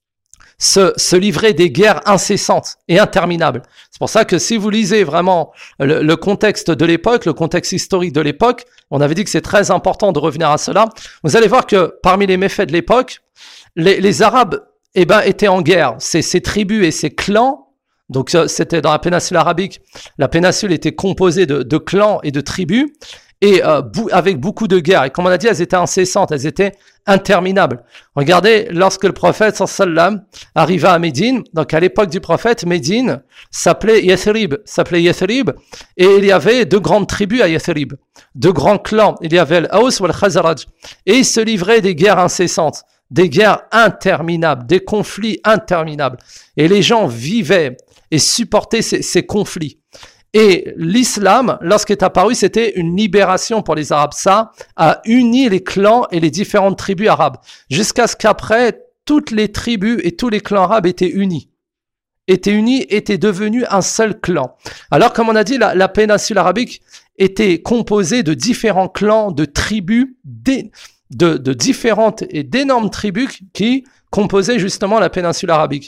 se, se livraient des guerres incessantes et interminables. C'est pour ça que si vous lisez vraiment le, le contexte de l'époque, le contexte historique de l'époque, on avait dit que c'est très important de revenir à cela, vous allez voir que parmi les méfaits de l'époque, les, les Arabes eh ben, étaient en guerre. Ces, ces tribus et ces clans, donc c'était dans la péninsule arabique, la péninsule était composée de, de clans et de tribus, et euh, bou- avec beaucoup de guerres. Et comme on a dit, elles étaient incessantes, elles étaient interminables. Regardez, lorsque le prophète sallam arriva à Médine, donc à l'époque du prophète, Médine s'appelait Yathrib, s'appelait Yathrib, et il y avait deux grandes tribus à Yathrib, deux grands clans. Il y avait l'Aous ou le Khazraj, et ils se livraient des guerres incessantes, des guerres interminables, des conflits interminables. Et les gens vivaient et supportaient ces, ces conflits. Et l'islam, lorsqu'il est apparu, c'était une libération pour les Arabes. Ça a uni les clans et les différentes tribus arabes. Jusqu'à ce qu'après, toutes les tribus et tous les clans arabes étaient unis. Étaient unis, étaient devenus un seul clan. Alors, comme on a dit, la, la péninsule arabique était composée de différents clans, de tribus, des, de, de différentes et d'énormes tribus qui composaient justement la péninsule arabique.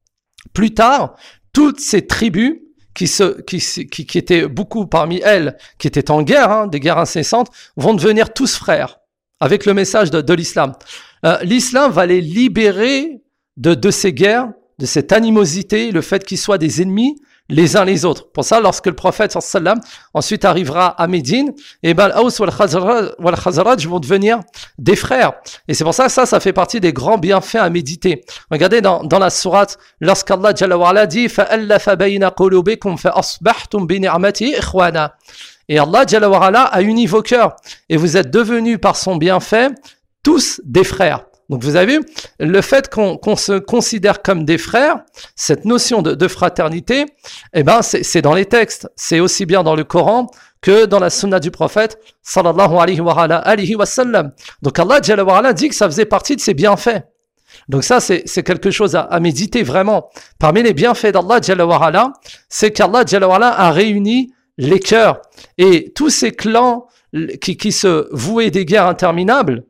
Plus tard, toutes ces tribus qui, se, qui, qui, qui étaient beaucoup parmi elles, qui étaient en guerre, hein, des guerres incessantes, vont devenir tous frères, avec le message de, de l'islam. Euh, l'islam va les libérer de, de ces guerres, de cette animosité, le fait qu'ils soient des ennemis les uns les autres. Pour ça, lorsque le prophète sallam ensuite arrivera à Médine, et ben l'Aous ou le Khazraj vont devenir des frères. Et c'est pour ça que ça, ça fait partie des grands bienfaits à méditer. Regardez dans, dans la sourate, lorsqu'Allah Jalla wa Ala dit فَأَلَّفَ بَيْنَ قُلُوبِكُمْ فَأَصْبَحْتُمْ بِنِعْمَتِهِ إِخْوَانًا. Et Allah Jalla wa Ala a uni vos cœurs, et vous êtes devenus par son bienfait tous des frères. Donc vous avez vu, le fait qu'on, qu'on se considère comme des frères, cette notion de, de fraternité, eh ben c'est, c'est dans les textes, c'est aussi bien dans le Coran que dans la sunna du prophète sallallahu alayhi wa, alayhi wa sallam. Donc Allah Jalla wa Ala dit que ça faisait partie de ses bienfaits. Donc ça c'est, c'est quelque chose à, à méditer vraiment. Parmi les bienfaits d'Allah Jalla wa Ala, c'est qu'Allah Jalla wa Ala a réuni les cœurs, et tous ces clans qui, qui se vouaient des guerres interminables,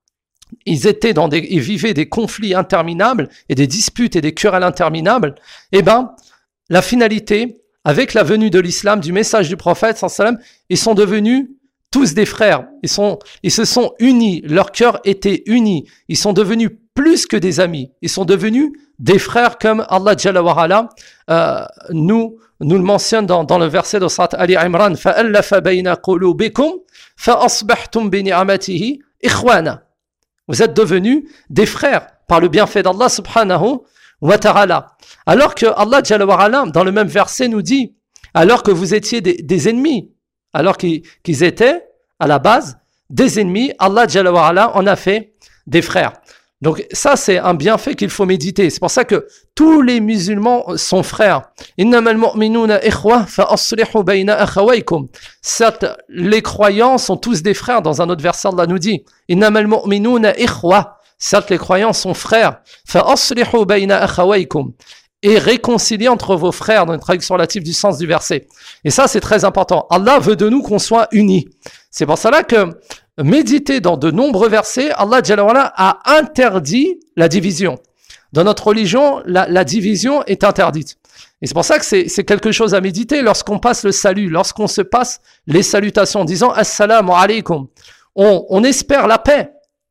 ils étaient dans des, ils vivaient des conflits interminables et des disputes et des querelles interminables. Eh ben, la finalité, avec la venue de l'islam, du message du prophète, sallam, ils sont devenus tous des frères. Ils sont, ils se sont unis. Leur cœur était uni. Ils sont devenus plus plus que des amis. Ils sont devenus des frères comme Allah Jalla wa Ala euh, nous, nous le mentionne dans, dans le verset de Surat Ali Imran. فَأَلَّفَ بَيْنَ قُلُوبِكُمْ فَأَصْبَحْتُمْ بِنِعْمَتِهِ إِخْوَانًا. Vous êtes devenus des frères par le bienfait d'Allah subhanahu wa ta'ala. Alors que Allah Jalla wa Ala, dans le même verset, nous dit, alors que vous étiez des, des ennemis, alors qu'ils, qu'ils étaient, à la base, des ennemis, Allah Jalla wa Ala en a fait des frères. Donc ça, c'est un bienfait qu'il faut méditer. C'est pour ça que tous les musulmans sont frères. Innamal mu'minuna ikhwa fa aslihu bayna akhawaykum. Certes, les croyants sont tous des frères. Dans un autre verset, Allah nous dit Innamal mu'minuna ikhwa. Certes, les croyants sont frères. Fa aslihu bayna akhawaykum. Et réconcilier entre vos frères, dans une traduction relative du sens du verset. Et ça, c'est très important. Allah veut de nous qu'on soit unis. C'est pour cela que méditer dans de nombreux versets, Allah Jalla wa Ala a interdit la division. Dans notre religion, la, la division est interdite. Et c'est pour ça que c'est, c'est quelque chose à méditer lorsqu'on passe le salut, lorsqu'on se passe les salutations en disant Assalamu alaikum. On, on espère la paix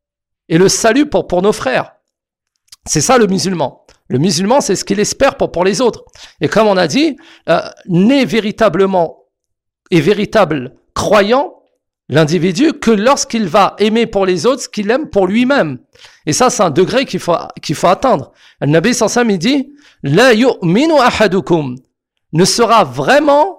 et le salut pour, pour nos frères. C'est ça le musulman. Le musulman, c'est ce qu'il espère pour, pour les autres. Et comme on a dit, euh, n'est véritablement et véritable croyant, l'individu, que lorsqu'il va aimer pour les autres ce qu'il aime pour lui-même. Et ça, c'est un degré qu'il faut, qu'il faut atteindre. Le Nabi sallallahu alayhi wa sallam, il dit, La yu'minu ahadukum, ne sera vraiment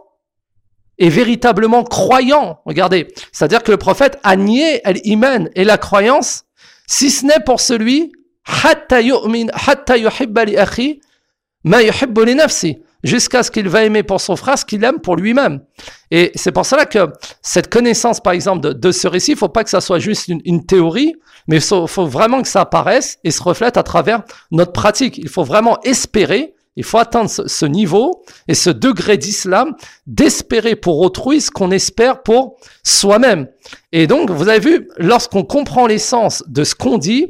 et véritablement croyant. Regardez, c'est-à-dire que le prophète a nié l'iman et la croyance, si ce n'est pour celui, hatta yu'min, hatta yuhibba li akhi, ma yuhibbu li nafsi. Jusqu'à ce qu'il va aimer pour son frère ce qu'il aime pour lui-même. Et c'est pour cela que cette connaissance, par exemple, de, de ce récit, il ne faut pas que ça soit juste une, une théorie, mais il faut, faut vraiment que ça apparaisse et se reflète à travers notre pratique. Il faut vraiment espérer, il faut atteindre ce, ce niveau et ce degré d'islam, d'espérer pour autrui ce qu'on espère pour soi-même. Et donc, vous avez vu, lorsqu'on comprend l'essence de ce qu'on dit,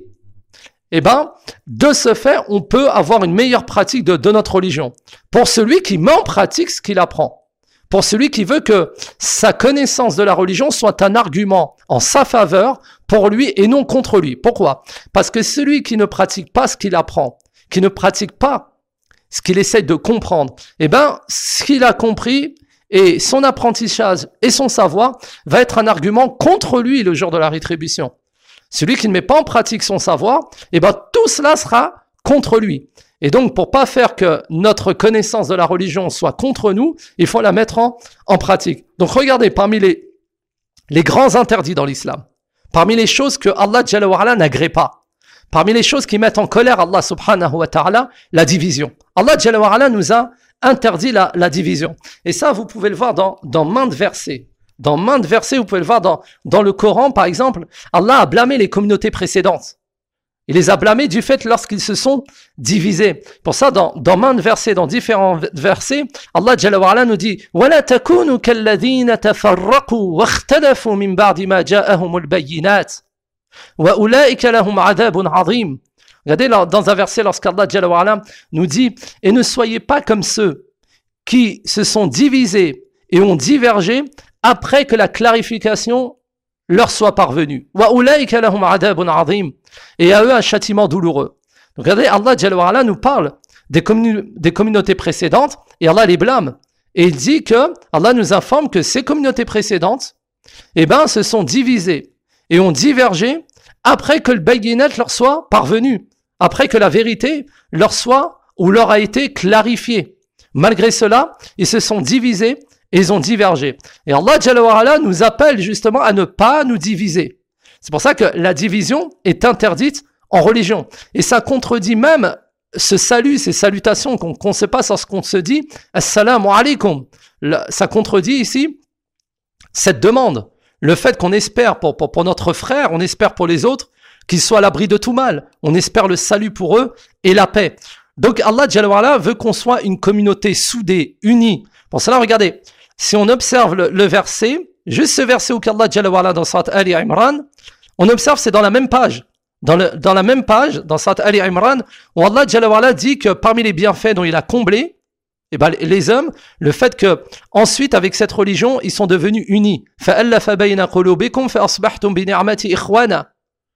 eh ben, de ce fait, on peut avoir une meilleure pratique de, de notre religion. Pour celui qui met en pratique ce qu'il apprend. Pour celui qui veut que sa connaissance de la religion soit un argument en sa faveur pour lui et non contre lui. Pourquoi ? Parce que celui qui ne pratique pas ce qu'il apprend, qui ne pratique pas ce qu'il essaie de comprendre, eh ben, ce qu'il a compris et son apprentissage et son savoir va être un argument contre lui le jour de la rétribution. Celui qui ne met pas en pratique son savoir, eh ben, tout cela sera contre lui. Et donc, pour pas faire que notre connaissance de la religion soit contre nous, il faut la mettre en, en pratique. Donc, regardez, parmi les, les grands interdits dans l'islam, parmi les choses que Allah Jalla wa Ala n'agrée pas, parmi les choses qui mettent en colère Allah subhanahu wa ta'ala, la division. Allah Jalla wa Ala nous a interdit la, la division. Et ça, vous pouvez le voir dans, dans maintes versets. Dans maintes versets, vous pouvez le voir dans, dans le Coran, par exemple, Allah a blâmé les communautés précédentes. Il les a blâmés du fait lorsqu'ils se sont divisés. Pour ça, dans, dans maintes versets, dans différents versets, Allah Jalla wa Ala nous dit وَلَا تَكُونُوا كَالَّذِينَ تَفَرَّقُوا وَاخْتَلَفُوا مِنْ بَعْدِ مَا جَاءَهُمُ الْبَيِّنَاتِ وَأُولَٰئِكَ لَهُمْ عَذَابٌ عَظِيمٌ. Regardez dans un verset, lorsqu'Allah Jalla wa Ala nous dit « Et ne soyez pas comme ceux qui se sont divisés et ont divergé après que la clarification leur soit parvenue. Et à eux un châtiment douloureux. » Donc regardez, Allah Jalla wa Ala nous parle des, communi- des communautés précédentes et Allah les blâme. Et il dit que, Allah nous informe que ces communautés précédentes, eh ben, se sont divisées et ont divergé après que le bayyinat leur soit parvenu, après que la vérité leur soit ou leur a été clarifiée. Malgré cela, ils se sont divisés et ils ont divergé. Et Allah Jalla wa Ala nous appelle justement à ne pas nous diviser. C'est pour ça que la division est interdite en religion. Et ça contredit même ce salut, ces salutations qu'on, qu'on se passe lorsqu'on se dit « Assalamu alaikum ». Ça contredit ici cette demande. Le fait qu'on espère pour, pour, pour notre frère, on espère pour les autres qu'ils soient à l'abri de tout mal. On espère le salut pour eux et la paix. Donc Allah Jalla wa Ala veut qu'on soit une communauté soudée, unie. Pour cela, regardez, si on observe le, le verset, juste ce verset où Allah Jalla wa Ala dans Surat Ali Imran, on observe, c'est dans la même page. Dans, le, dans la même page, dans Surat Ali Imran, où Allah Jalla wa Ala dit que parmi les bienfaits dont il a comblé, eh ben, les hommes, le fait que ensuite avec cette religion, ils sont devenus unis. فَأَلَّفَ بَيْنَ قُلُوبِكُمْ فَأَصْبَحْتُمْ بِنِعْمَتِهِ إِخْوَانًا.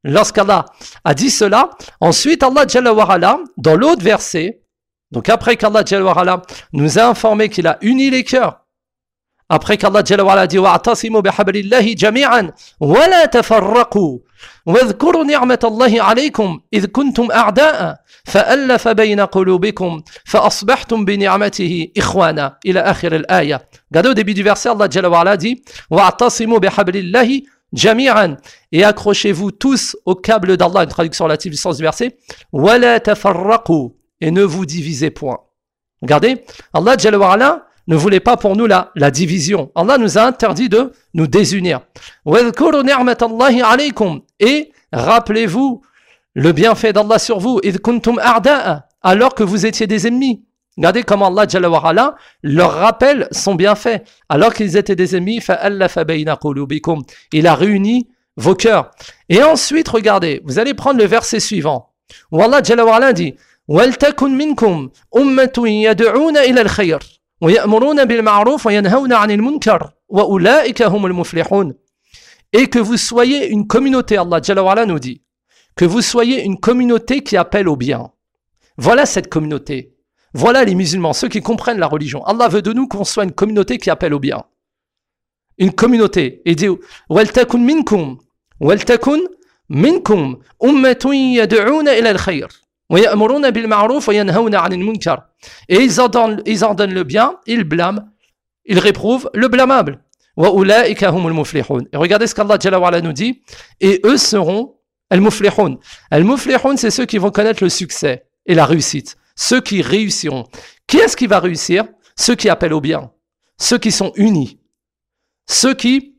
lorsqu'Allah a dit cela, ensuite Allah Jalla wa Ala, dans l'autre verset, donc après qu'Allah Jalla wa Ala nous a informé qu'il a uni les cœurs, après qu'Allah Jalla wa Ala dit wa'tasimu bihablillahi jami'an wa la tafarraqu واذكروا نعمة الله عليكم إذ كنتم أعداء فألف بين قلوبكم فأصبحتم بنعمته إخوانا إلى آخر الآية. Regardez au début du verset, Allah Jalla wa Ala dit wa'tasimu bihablillahi jami'an, et accrochez-vous tous au câble d'Allah, une traduction relative du sens du verset, wa la tafarraqu, et ne vous divisez point. Regardez, Allah Jalla wa Ala ne voulait pas pour nous la, la division. Allah nous a interdit de nous désunir. وَاذْكُرُوا نِعْمَةَ اللَّهِ عَلَيْكُمْ, et rappelez-vous le bienfait d'Allah sur vous, إِذْ كُنْتُمْ أَعْدَاءَ, alors que vous étiez des ennemis. Regardez comment Allah Jalla wa Ala leur rappelle son bienfait. Alors qu'ils étaient des ennemis, فَأَلَّفَ بَيْنَ قُلُوبِكُمْ, il a réuni vos cœurs. Et ensuite, regardez, vous allez prendre le verset suivant, où Allah Jalla wa Ala dit وَلْتَكُنْ مِنْكُمْ أُمَّةٌ يَدْعُونَ إِلَى الْخَيْرِ وَيَأْمُرُونَ بِالْمَعْرُوفِ وَيَنْهَوْنَ عَنِ الْمُنْكَرِ وَأُولَٰئِكَ هُمُ الْمُفْلِحُونَ. Et que vous soyez une communauté, Allah Jalla wa Ala nous dit, que vous soyez une communauté qui appelle au bien. Voilà cette communauté. Voilà les musulmans, ceux qui comprennent la religion. Allah veut de nous qu'on soit une communauté qui appelle au bien. Une communauté. Et dit وَلْتَكُنْ مِنْكُمْ وَلْتَكُنْ مِنْكُمْ أُمَّةٌ يَدْعُونَ إِلَى الْخَيْرِ وَيَأْمُرُونَ بِالْمَعْرُوفِ وَيَنْهَوْنَ عَنِ الْمُنْكَرِ. Et ils ordonnent, ils ordonnent le bien, ils blâment, ils réprouvent le blâmable. وَأُولَٰئِكَ هُمُ الْمُفْلِحُونَ. Et regardez ce qu'Allah Jalla wa Ala nous dit. Et eux seront al-muflihun. Al-muflihun, c'est ceux qui vont connaître le succès et la réussite. Ceux qui réussiront. Qui est-ce qui va réussir? Ceux qui appellent au bien. Ceux qui sont unis. Ceux qui,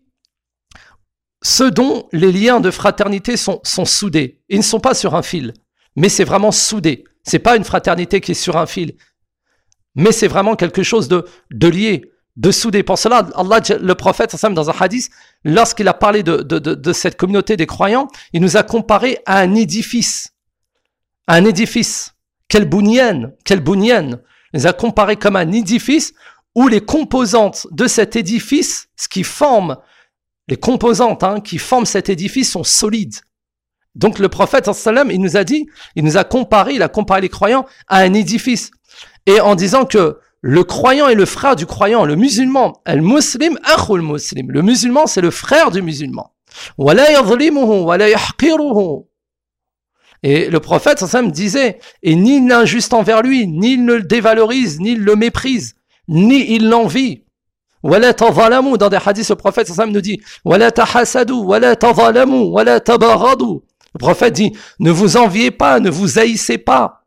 ceux dont les liens de fraternité sont, sont soudés. Ils ne sont pas sur un fil, mais c'est vraiment soudé. C'est pas une fraternité qui est sur un fil, mais c'est vraiment quelque chose de, de lié, de soudé. Pour cela, Allah, le prophète, dans un hadith, lorsqu'il a parlé de, de, de, de cette communauté des croyants, il nous a comparé à un édifice. À un édifice. Quel bunyan, quel bunyan. Il nous a comparé comme un édifice où les composantes de cet édifice, ce qui forme, les composantes hein, qui forment cet édifice sont solides. Donc le prophète, il nous a dit, il nous a comparé, il a comparé les croyants à un édifice. Et en disant que le croyant est le frère du croyant, le musulman, al-muslim, akhul muslim. Le musulman, c'est le frère du musulman. وَلَا يَظْلِمُهُ وَلَا يَحْقِرُهُ. Et le prophète, ça me disait, et ni il n'est injuste envers lui, ni il ne le dévalorise, ni il le méprise, ni il l'envie. وَلَا تَظَلَمُوا. Dans des hadiths, le prophète, ça me nous dit, وَلَا تَحَسَدُوا وَلَا تَظَلَمُوا وَلَا تَبَغَضُوا. Le prophète dit, ne vous enviez pas, ne vous haïssez pas.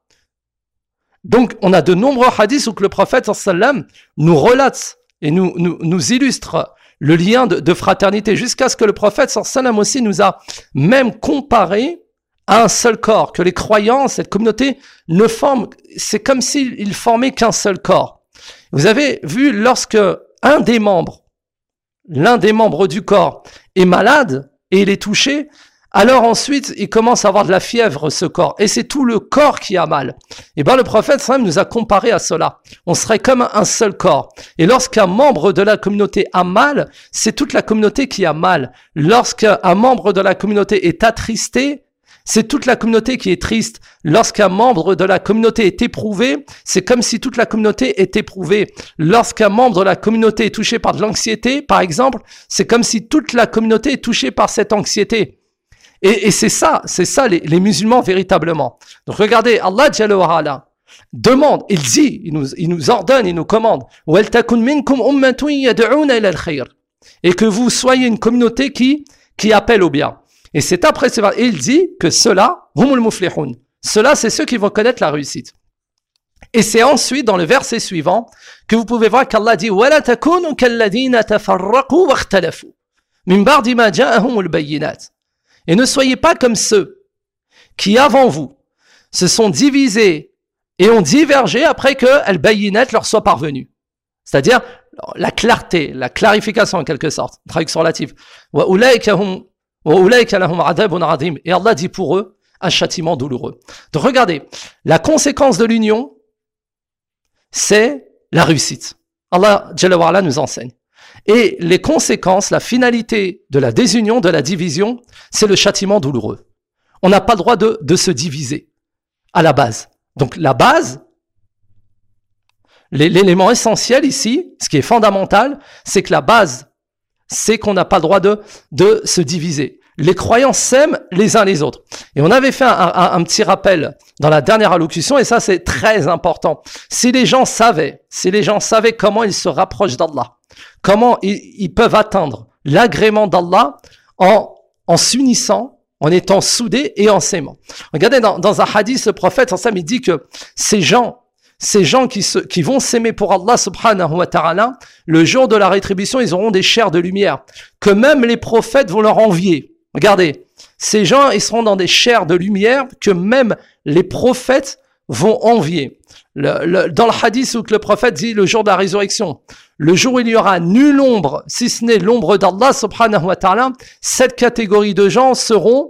Donc, on a de nombreux hadiths où que le prophète sallam nous relate et nous, nous, nous illustre le lien de, de fraternité, jusqu'à ce que le prophète sallam aussi nous a même comparé à un seul corps, que les croyants, cette communauté, ne forment, c'est comme s'ils formaient qu'un seul corps. Vous avez vu, lorsque un des membres, l'un des membres du corps est malade et il est touché, alors ensuite, il commence à avoir de la fièvre, ce corps. Et c'est tout le corps qui a mal. Et bien, le prophète sallam nous a comparé à cela. On serait comme un seul corps. Et lorsqu'un membre de la communauté a mal, c'est toute la communauté qui a mal. Lorsqu'un membre de la communauté est attristé, c'est toute la communauté qui est triste. Lorsqu'un membre de la communauté est éprouvé, c'est comme si toute la communauté est éprouvée. Lorsqu'un membre de la communauté est touché par de l'anxiété, par exemple, c'est comme si toute la communauté est touchée par cette anxiété. Et, et c'est ça, c'est ça les, les musulmans véritablement. Donc regardez, Allah Jalla wa Ala demande, il dit, il nous, il nous ordonne, il nous commande, وَلْتَكُنْ مِنْكُمْ أُمَّةٌ يَدْعُونَ إِلَى الْخَيْرِ. Et que vous soyez une communauté qui, qui appelle au bien. Et c'est après, et il dit que ceux-là, humul muflihun, ceux-là, c'est ceux qui vont connaître la réussite. Et c'est ensuite, dans le verset suivant, que vous pouvez voir qu'Allah dit وَلَا تَكُونُوا كَالَّذِينَ تَفَرَّقُوا وَاخْتَلَفُوا مِنْ بَعْدِ مَا جَاءَهُمُ الْبَيِّنَاتُ. Et ne soyez pas comme ceux qui, avant vous, se sont divisés et ont divergé après que al-bayyinat leur soit parvenue. C'est-à-dire la clarté, la clarification en quelque sorte. Traduction relative. Et Allah dit pour eux un châtiment douloureux. Donc regardez, la conséquence de l'union, c'est la réussite. Allah Jalla wa Ala nous enseigne. Et les conséquences, la finalité de la désunion, de la division, c'est le châtiment douloureux. On n'a pas le droit de, de se diviser à la base. Donc la base, l'élément essentiel ici, ce qui est fondamental, c'est que la base, c'est qu'on n'a pas le droit de, de se diviser. Les croyants s'aiment les uns les autres. Et on avait fait un, un, un petit rappel dans la dernière allocution, et ça c'est très important. Si les gens savaient, si les gens savaient comment ils se rapprochent d'Allah, comment ils, ils peuvent atteindre l'agrément d'Allah en, en s'unissant, en étant soudés et en s'aimant. Regardez, dans, dans un hadith, le prophète, en il dit que ces gens, ces gens qui, se, qui vont s'aimer pour Allah subhanahu wa ta'ala, le jour de la rétribution, ils auront des chairs de lumière, que même les prophètes vont leur envier. Regardez, ces gens, ils seront dans des chairs de lumière que même les prophètes vont envier. Le, le, dans le hadith où le prophète dit le jour de la résurrection, le jour où il n'y aura nulle ombre, si ce n'est l'ombre d'Allah subhanahu wa ta'ala, cette catégorie de gens seront,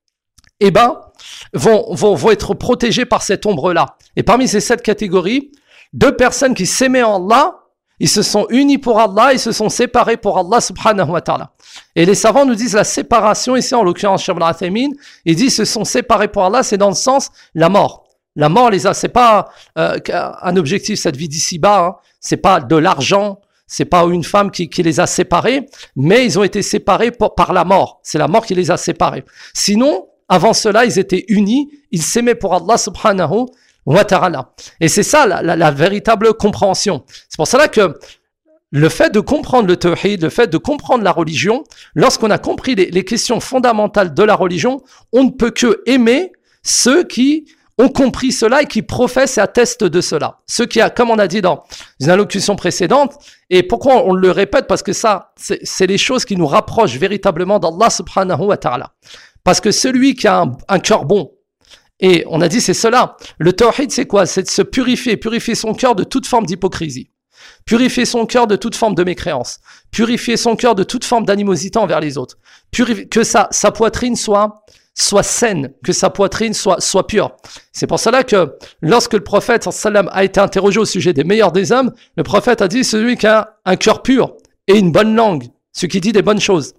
eh ben, vont, vont, vont être protégés par cette ombre-là. Et parmi ces sept catégories, deux personnes qui s'aimaient en Allah, ils se sont unis pour Allah, ils se sont séparés pour Allah subhanahu wa ta'ala. Et les savants nous disent la séparation, ici en l'occurrence Cheikh Ibn Uthaymin, ils disent se sont séparés pour Allah, c'est dans le sens la mort. La mort les a, c'est pas euh, un objectif cette vie d'ici-bas, hein. C'est pas de l'argent, c'est pas une femme qui, qui les a séparés, mais ils ont été séparés pour, par la mort. C'est la mort qui les a séparés. Sinon, avant cela, ils étaient unis, ils s'aimaient pour Allah subhanahu wa ta'ala. Et c'est ça la, la, la véritable compréhension. C'est pour cela que le fait de comprendre le tawhid, le fait de comprendre la religion, lorsqu'on a compris les, les questions fondamentales de la religion, on ne peut que aimer ceux qui ont compris cela et qui professent et attestent de cela. Ceux qui, a, comme on a dit dans une allocution précédente, et pourquoi on le répète, parce que ça, c'est, c'est les choses qui nous rapprochent véritablement d'Allah subhanahu wa ta'ala. Parce que celui qui a un, un cœur bon, et on a dit c'est cela, le tawhid c'est quoi? C'est de se purifier, purifier son cœur de toute forme d'hypocrisie, purifier son cœur de toute forme de mécréance, purifier son cœur de toute forme d'animosité envers les autres, purifier, que sa, sa poitrine soit, soit saine, que sa poitrine soit, soit pure. C'est pour cela que lorsque le prophète sallam a été interrogé au sujet des meilleurs des hommes, le prophète a dit celui qui a un cœur pur et une bonne langue, celui qui dit des bonnes choses.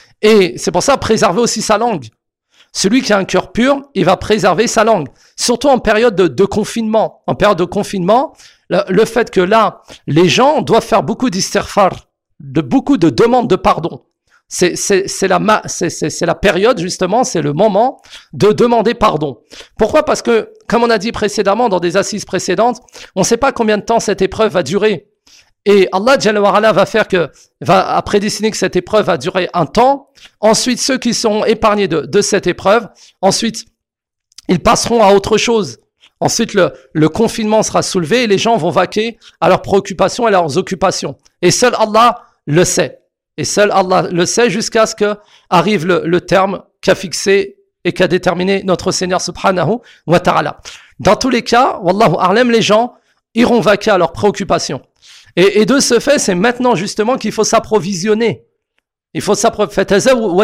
Et c'est pour ça préserver aussi sa langue. Celui qui a un cœur pur, il va préserver sa langue. Surtout en période de, de confinement. En période de confinement, le, le fait que là, les gens doivent faire beaucoup d'istighfar, de beaucoup de demandes de pardon. C'est, c'est, c'est, la, c'est, c'est, c'est la période, justement, c'est le moment de demander pardon. Pourquoi? Parce que, comme on a dit précédemment, dans des assises précédentes, on ne sait pas combien de temps cette épreuve va durer. Et Allah Jalla wa Ala va faire que, va prédestiner que cette épreuve va durer un temps. Ensuite, ceux qui sont épargnés de, de cette épreuve, ensuite, ils passeront à autre chose. Ensuite, le, le confinement sera soulevé et les gens vont vaquer à leurs préoccupations et à leurs occupations. Et seul Allah le sait. Et seul Allah le sait jusqu'à ce que arrive le, le terme qu'a fixé et qu'a déterminé notre Seigneur subhanahu wa ta'ala. Dans tous les cas, wallahu a'lam, les gens iront vaquer à leurs préoccupations. Et, et de ce fait, c'est maintenant justement qu'il faut s'approvisionner. Il faut s'approvisionner.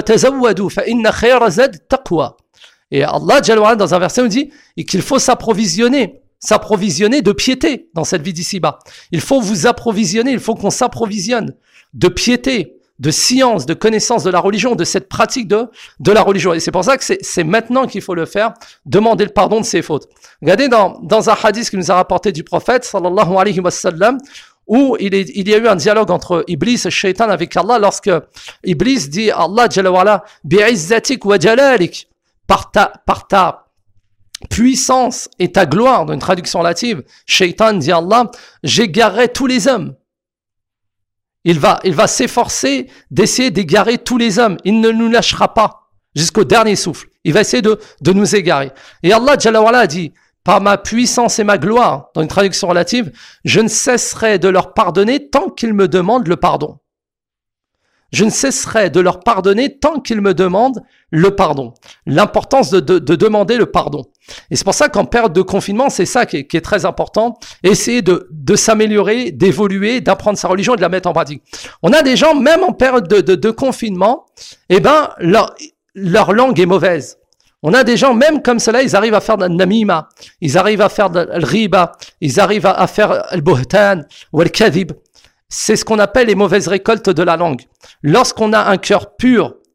Et Allah, dans un verset, nous dit qu'il faut s'approvisionner. S'approvisionner de piété dans cette vie d'ici-bas. Il faut vous approvisionner, il faut qu'on s'approvisionne de piété, de science, de connaissance de la religion, de cette pratique de, de la religion. Et c'est pour ça que c'est, c'est maintenant qu'il faut le faire, demander le pardon de ses fautes. Regardez dans, dans un hadith qui nous a rapporté du prophète, sallallahu alayhi wa sallam, où il, est, il y a eu un dialogue entre Iblis et Shaitan avec Allah lorsque Iblis dit à Allah Jalla wa Ala, bi'izzatik wa jalalik, par ta, par ta puissance et ta gloire, dans une traduction relative, Shaitan dit à Allah, j'égarerai tous les hommes. Il va, il va s'efforcer d'essayer d'égarer tous les hommes. Il ne nous lâchera pas jusqu'au dernier souffle. Il va essayer de, de nous égarer. Et Allah Jalla wa Ala a dit, par ma puissance et ma gloire, dans une traduction relative, je ne cesserai de leur pardonner tant qu'ils me demandent le pardon. Je ne cesserai de leur pardonner tant qu'ils me demandent le pardon. L'importance de, de, de demander le pardon. Et c'est pour ça qu'en période de confinement, c'est ça qui est, qui est très important. Essayer de, de s'améliorer, d'évoluer, d'apprendre sa religion et de la mettre en pratique. On a des gens, même en période de, de, de confinement, eh ben, leur, leur langue est mauvaise. On a des gens, même comme cela, ils arrivent à faire de la namima, ils arrivent à faire de la riba, ils arrivent à, à faire le buhtan ou le kadhib. C'est ce qu'on appelle les mauvaises récoltes de la langue. Lorsqu'on a un cœur pur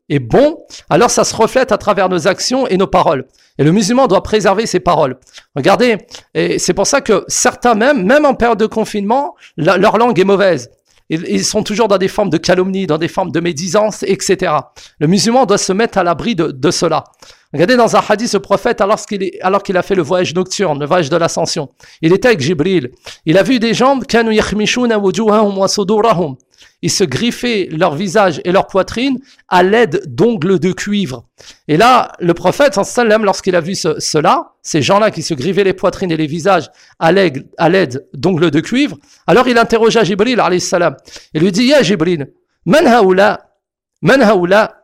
est bon, alors ça se reflète à travers nos actions et nos paroles. Et le musulman doit préserver ses paroles. Regardez, et c'est pour ça que certains même, même en période de confinement, la, leur langue est mauvaise. Ils, ils sont toujours dans des formes de calomnie, dans des formes de médisance, et cetera. Le musulman doit se mettre à l'abri de, de cela. Regardez dans un hadith, ce prophète, alors qu'il, est, alors qu'il a fait le voyage nocturne, le voyage de l'ascension, il était avec Jibril. Il a vu des gens, kanu yakhmishuna wujuhahum wa sudurahum. Ils se griffaient leur visage et leur poitrine à l'aide d'ongles de cuivre. Et là, le prophète, sallam, lorsqu'il a vu ce, cela, ces gens-là qui se griffaient les poitrines et les visages à l'aide, à l'aide d'ongles de cuivre, alors il interrogea Jibril, alayhi salam. Il lui dit, ya Jibril, man haoula, man haoula.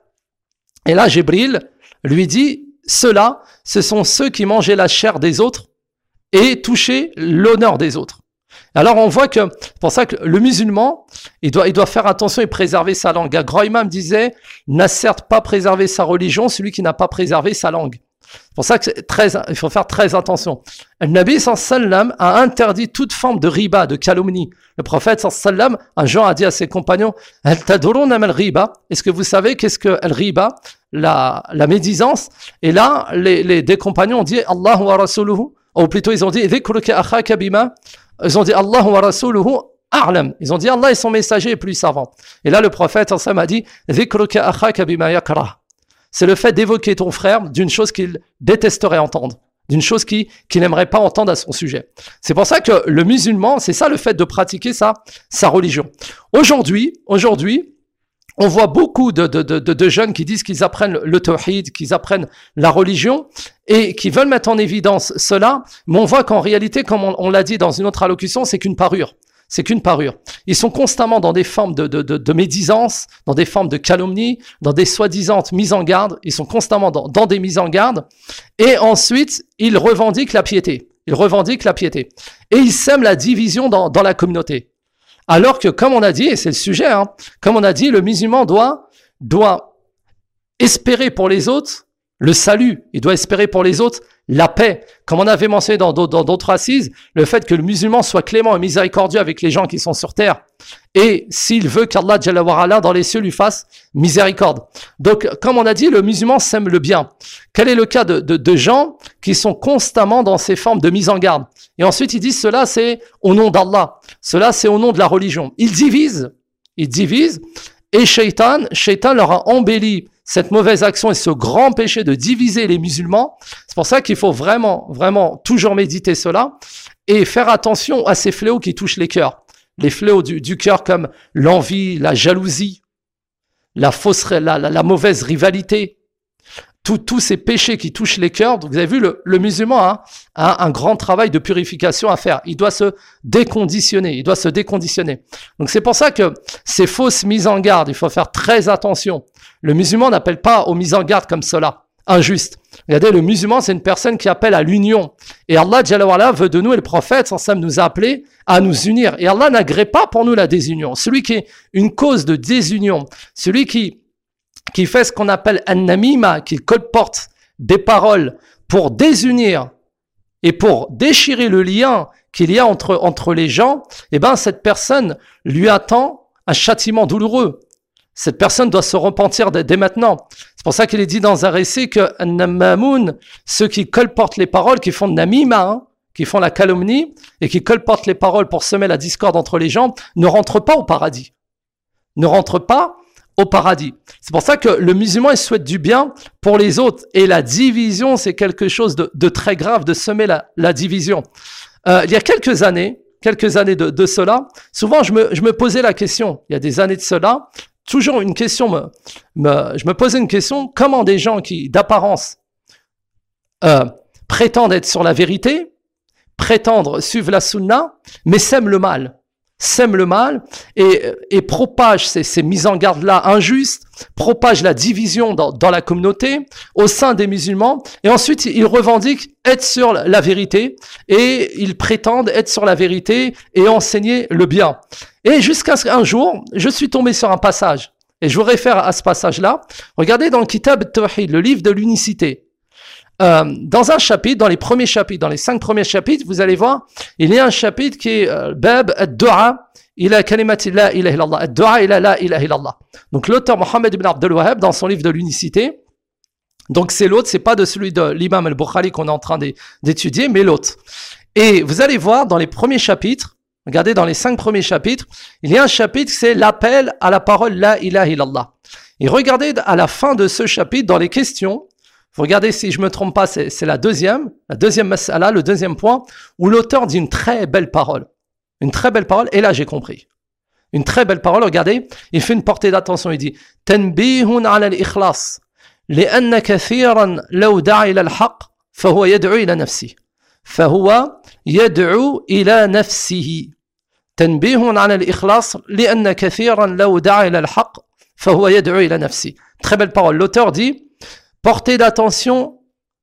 Et là, Jibril lui dit, ceux-là, ce sont ceux qui mangeaient la chair des autres et touchaient l'honneur des autres. Alors on voit que, c'est pour ça que le musulman, il doit, il doit faire attention et préserver sa langue. Un grand imam disait, n'a certes pas préservé sa religion, celui qui n'a pas préservé sa langue. C'est pour ça que c'est très, il faut faire très attention. Le Nabi sallam a interdit toute forme de riba, de calomnie. Le prophète sallam, un jour a dit à ses compagnons, est-ce que vous savez qu'est-ce que le riba, la, la médisance? Et là, les, les, des compagnons ont dit, Allahu wa rasuluhu, ou plutôt ils ont dit, dhikruka akhaka bima. Ils ont dit Allah wa rasuluhu a'lam. Ils ont dit Allah et son messager est plus savant. Et là le prophète sallam a dit dhikruka akhaka bima yakrah. C'est le fait d'évoquer ton frère d'une chose qu'il détesterait entendre, d'une chose qu'il qui n'aimerait pas entendre à son sujet. C'est pour ça que le musulman, c'est ça le fait de pratiquer sa sa religion. Aujourd'hui, aujourd'hui, on voit beaucoup de, de, de, de jeunes qui disent qu'ils apprennent le tawhid, qu'ils apprennent la religion et qui veulent mettre en évidence cela, mais on voit qu'en réalité, comme on, on l'a dit dans une autre allocution, c'est qu'une parure. C'est qu'une parure. Ils sont constamment dans des formes de, de, de, de médisance, dans des formes de calomnie, dans des soi-disant mises en garde. Ils sont constamment dans, dans des mises en garde. Et ensuite, ils revendiquent la piété. Ils revendiquent la piété. Et ils sèment la division dans, dans la communauté. Alors que, comme on a dit, et c'est le sujet, hein, comme on a dit, le musulman doit, doit espérer pour les autres le salut. Il doit espérer pour les autres la paix. Comme on avait mentionné dans, dans, dans d'autres assises, le fait que le musulman soit clément et miséricordieux avec les gens qui sont sur terre. Et s'il veut qu'Allah Jalla wa Ala dans les cieux lui fasse miséricorde. Donc, comme on a dit, le musulman sème le bien. Quel est le cas de, de, de gens qui sont constamment dans ces formes de mise en garde? Et ensuite, ils disent, cela c'est au nom d'Allah. Cela c'est au nom de la religion. Ils divisent. Ils divisent. Et Shaitan, Shaitan leur a embelli cette mauvaise action et ce grand péché de diviser les musulmans. C'est pour ça qu'il faut vraiment, vraiment toujours méditer cela et faire attention à ces fléaux qui touchent les cœurs. Les fléaux du, du cœur comme l'envie, la jalousie, la fausse, la, la, la mauvaise rivalité, tous ces péchés qui touchent les cœurs. Donc vous avez vu, le, le musulman a, a un grand travail de purification à faire. Il doit se déconditionner, il doit se déconditionner. Donc c'est pour ça que ces fausses mises en garde, il faut faire très attention. Le musulman n'appelle pas aux mises en garde comme cela, injuste. Regardez, le musulman, c'est une personne qui appelle à l'union. Et Allah Jalla wa Ala veut de nous, et le prophète, sans ça, nous a appelés à nous unir. Et Allah n'agrée pas pour nous la désunion. Celui qui est une cause de désunion, celui qui qui fait ce qu'on appelle an-namima, qui colporte des paroles pour désunir et pour déchirer le lien qu'il y a entre, entre les gens, eh ben, cette personne lui attend un châtiment douloureux. Cette personne doit se repentir dès, dès maintenant. C'est pour ça qu'il est dit dans un récit que an-namamoun, ceux qui colportent les paroles, qui font de namima, hein, qui font la calomnie et qui colportent les paroles pour semer la discorde entre les gens, ne rentrent pas au paradis. Ne rentrent pas au paradis. C'est pour ça que le musulman, il souhaite du bien pour les autres. Et la division, c'est quelque chose de, de très grave, de semer la, la division. Euh, il y a quelques années, quelques années de, de cela, souvent je me, je me posais la question, il y a des années de cela, toujours une question, me, me, je me posais une question, comment des gens qui, d'apparence, euh, prétendent être sur la vérité, prétendent suivre la sunna, mais sèment le mal. sème le mal et, et propage ces, ces mises en garde-là injustes, propage la division dans, dans la communauté, au sein des musulmans, et ensuite ils revendiquent être sur la vérité, et ils prétendent être sur la vérité et enseigner le bien. Et jusqu'à un jour, je suis tombé sur un passage, et je vous réfère à ce passage-là. Regardez dans le Kitab Tawhid, le livre de l'unicité. euh, dans un chapitre, dans les premiers chapitres, dans les cinq premiers chapitres, vous allez voir, il y a un chapitre qui est euh, Bab ad-Du'a ila kalimati la ilaha illallah, ad-Du'a ila la ilaha illallah. Donc l'auteur Mohammed ibn Abdul Wahhab, dans son livre de l'unicité, donc c'est l'autre, c'est pas de celui de l'imam al-Bukhari qu'on est en train d'étudier, mais l'autre. Et vous allez voir dans les premiers chapitres, regardez dans les cinq premiers chapitres, il y a un chapitre, c'est l'appel à la parole la ilaha illallah. Et regardez à la fin de ce chapitre, dans les questions, vous regardez si je me trompe pas, c'est, c'est la deuxième, la deuxième mas'ala, le deuxième point, où l'auteur dit une très belle parole. Une très belle parole, et là j'ai compris. Une très belle parole, regardez, il fait une portée d'attention, il dit « Tanbihun ala al-ikhlas, li'anna kathiran law da'a ila al-haq, fahuwa yad'u ila nafsi. Fahuwa yad'u ila nafsihi. Tanbihun ala al-ikhlas, li'anna kathiran law da'a ila al-haq, fahuwa yad'u ila nafsi. » Très belle parole. L'auteur dit « Portez d'attention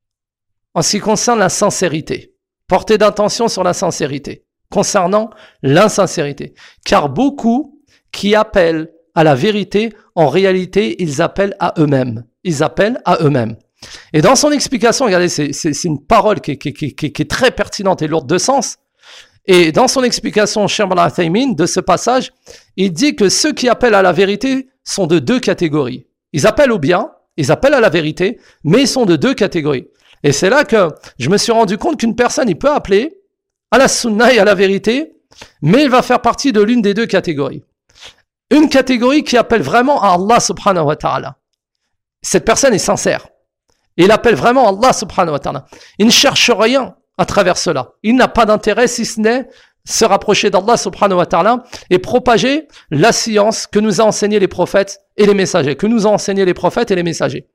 en ce qui concerne la sincérité. Portez d'attention sur la sincérité. » Concernant l'insincérité. Car beaucoup qui appellent à la vérité, en réalité, ils appellent à eux-mêmes. Ils appellent à eux-mêmes. Et dans son explication, regardez, c'est, c'est, c'est une parole qui est, qui, qui, qui, qui est très pertinente et lourde de sens. Et dans son explication, Cheikh Ibn Uthaymin, de ce passage, il dit que ceux qui appellent à la vérité sont de deux catégories. Ils appellent au bien, ils appellent à la vérité, mais ils sont de deux catégories. Et c'est là que je me suis rendu compte qu'une personne, il peut appeler à la sunna et à la vérité, mais il va faire partie de l'une des deux catégories. Une catégorie qui appelle vraiment à Allah subhanahu wa ta'ala. Cette personne est sincère. Et il appelle vraiment à Allah subhanahu wa ta'ala. Il ne cherche rien à travers cela. Il n'a pas d'intérêt si ce n'est se rapprocher d'Allah subhanahu wa ta'ala et propager la science que nous ont enseigné les prophètes et les messagers, que nous ont enseigné les prophètes et les messagers.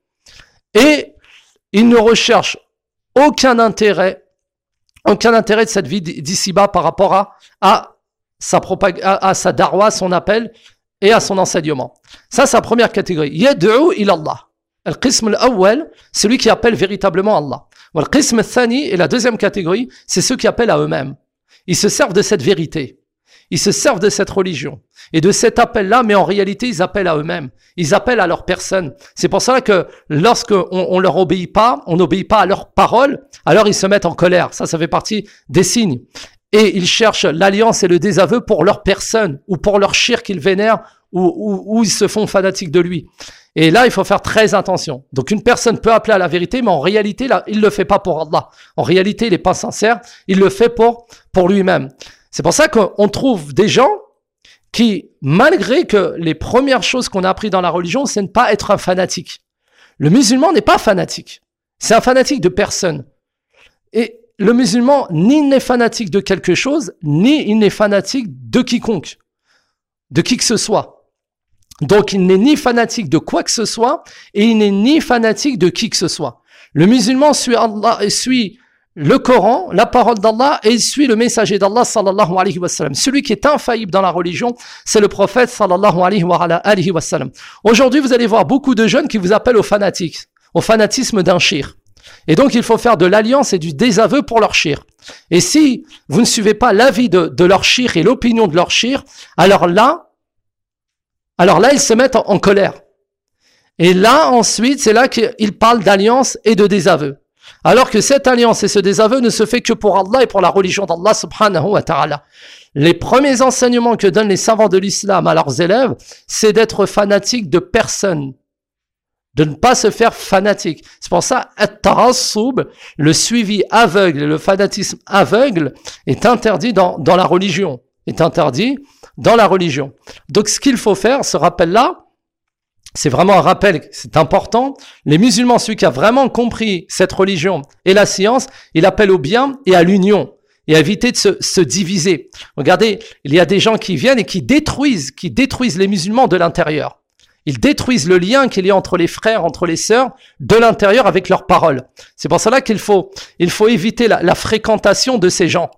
Et il ne recherche aucun intérêt Aucun intérêt de cette vie d'ici-bas par rapport à, à, sa propag- à, à sa darwa, son appel et à son enseignement. Ça, c'est la première catégorie. Yad'u ila Allah. Al-qism al-awwal, celui qui appelle véritablement Allah. Al-qism al-thani, et la deuxième catégorie, c'est ceux qui appellent à eux-mêmes. Ils se servent de cette vérité. Ils se servent de cette religion et de cet appel-là, mais en réalité, ils appellent à eux-mêmes. Ils appellent à leur personne. C'est pour ça que lorsqu'on on leur obéit pas, on n'obéit pas à leurs paroles, alors ils se mettent en colère. Ça, ça fait partie des signes. Et ils cherchent l'alliance et le désaveu pour leur personne ou pour leur shirk qu'ils vénèrent ou, ou, ou ils se font fanatiques de lui. Et là, il faut faire très attention. Donc, une personne peut appeler à la vérité, mais en réalité, là, il le fait pas pour Allah. En réalité, il n'est pas sincère. Il le fait pour, pour lui-même. C'est pour ça qu'on trouve des gens qui, malgré que les premières choses qu'on a appris dans la religion, c'est ne pas être un fanatique. Le musulman n'est pas fanatique. C'est un fanatique de personne. Et le musulman, ni il n'est fanatique de quelque chose, ni il n'est fanatique de quiconque, de qui que ce soit. Donc, il n'est ni fanatique de quoi que ce soit, et il n'est ni fanatique de qui que ce soit. Le musulman suit Allah et suit le Coran, la parole d'Allah, et il suit le messager d'Allah sallallahu alayhi wa sallam. Celui qui est infaillible dans la religion, c'est le prophète sallallahu alayhi wa sallam. Aujourd'hui, vous allez voir beaucoup de jeunes qui vous appellent au fanatique, au fanatisme d'un shir. Et donc, il faut faire de l'alliance et du désaveu pour leur shir. Et si vous ne suivez pas l'avis de, de leur shir et l'opinion de leur shir, alors là, alors là, ils se mettent en, en colère. Et là, ensuite, c'est là qu'ils parlent d'alliance et de désaveu. Alors que cette alliance et ce désaveu ne se fait que pour Allah et pour la religion d'Allah subhanahu wa ta'ala. Les premiers enseignements que donnent les savants de l'islam à leurs élèves, c'est d'être fanatique de personne. De ne pas se faire fanatique. C'est pour ça, at-tarassub, le suivi aveugle, le fanatisme aveugle, est interdit dans, dans la religion. Est interdit dans la religion. Donc ce qu'il faut faire, ce rappel-là, c'est vraiment un rappel, c'est important. Les musulmans, celui qui a vraiment compris cette religion et la science, il appelle au bien et à l'union et à éviter de se, se diviser. Regardez, il y a des gens qui viennent et qui détruisent, qui détruisent les musulmans de l'intérieur. Ils détruisent le lien qu'il y a entre les frères, entre les sœurs, de l'intérieur avec leurs paroles. C'est pour cela qu'il faut, il faut éviter la, la fréquentation de ces gens.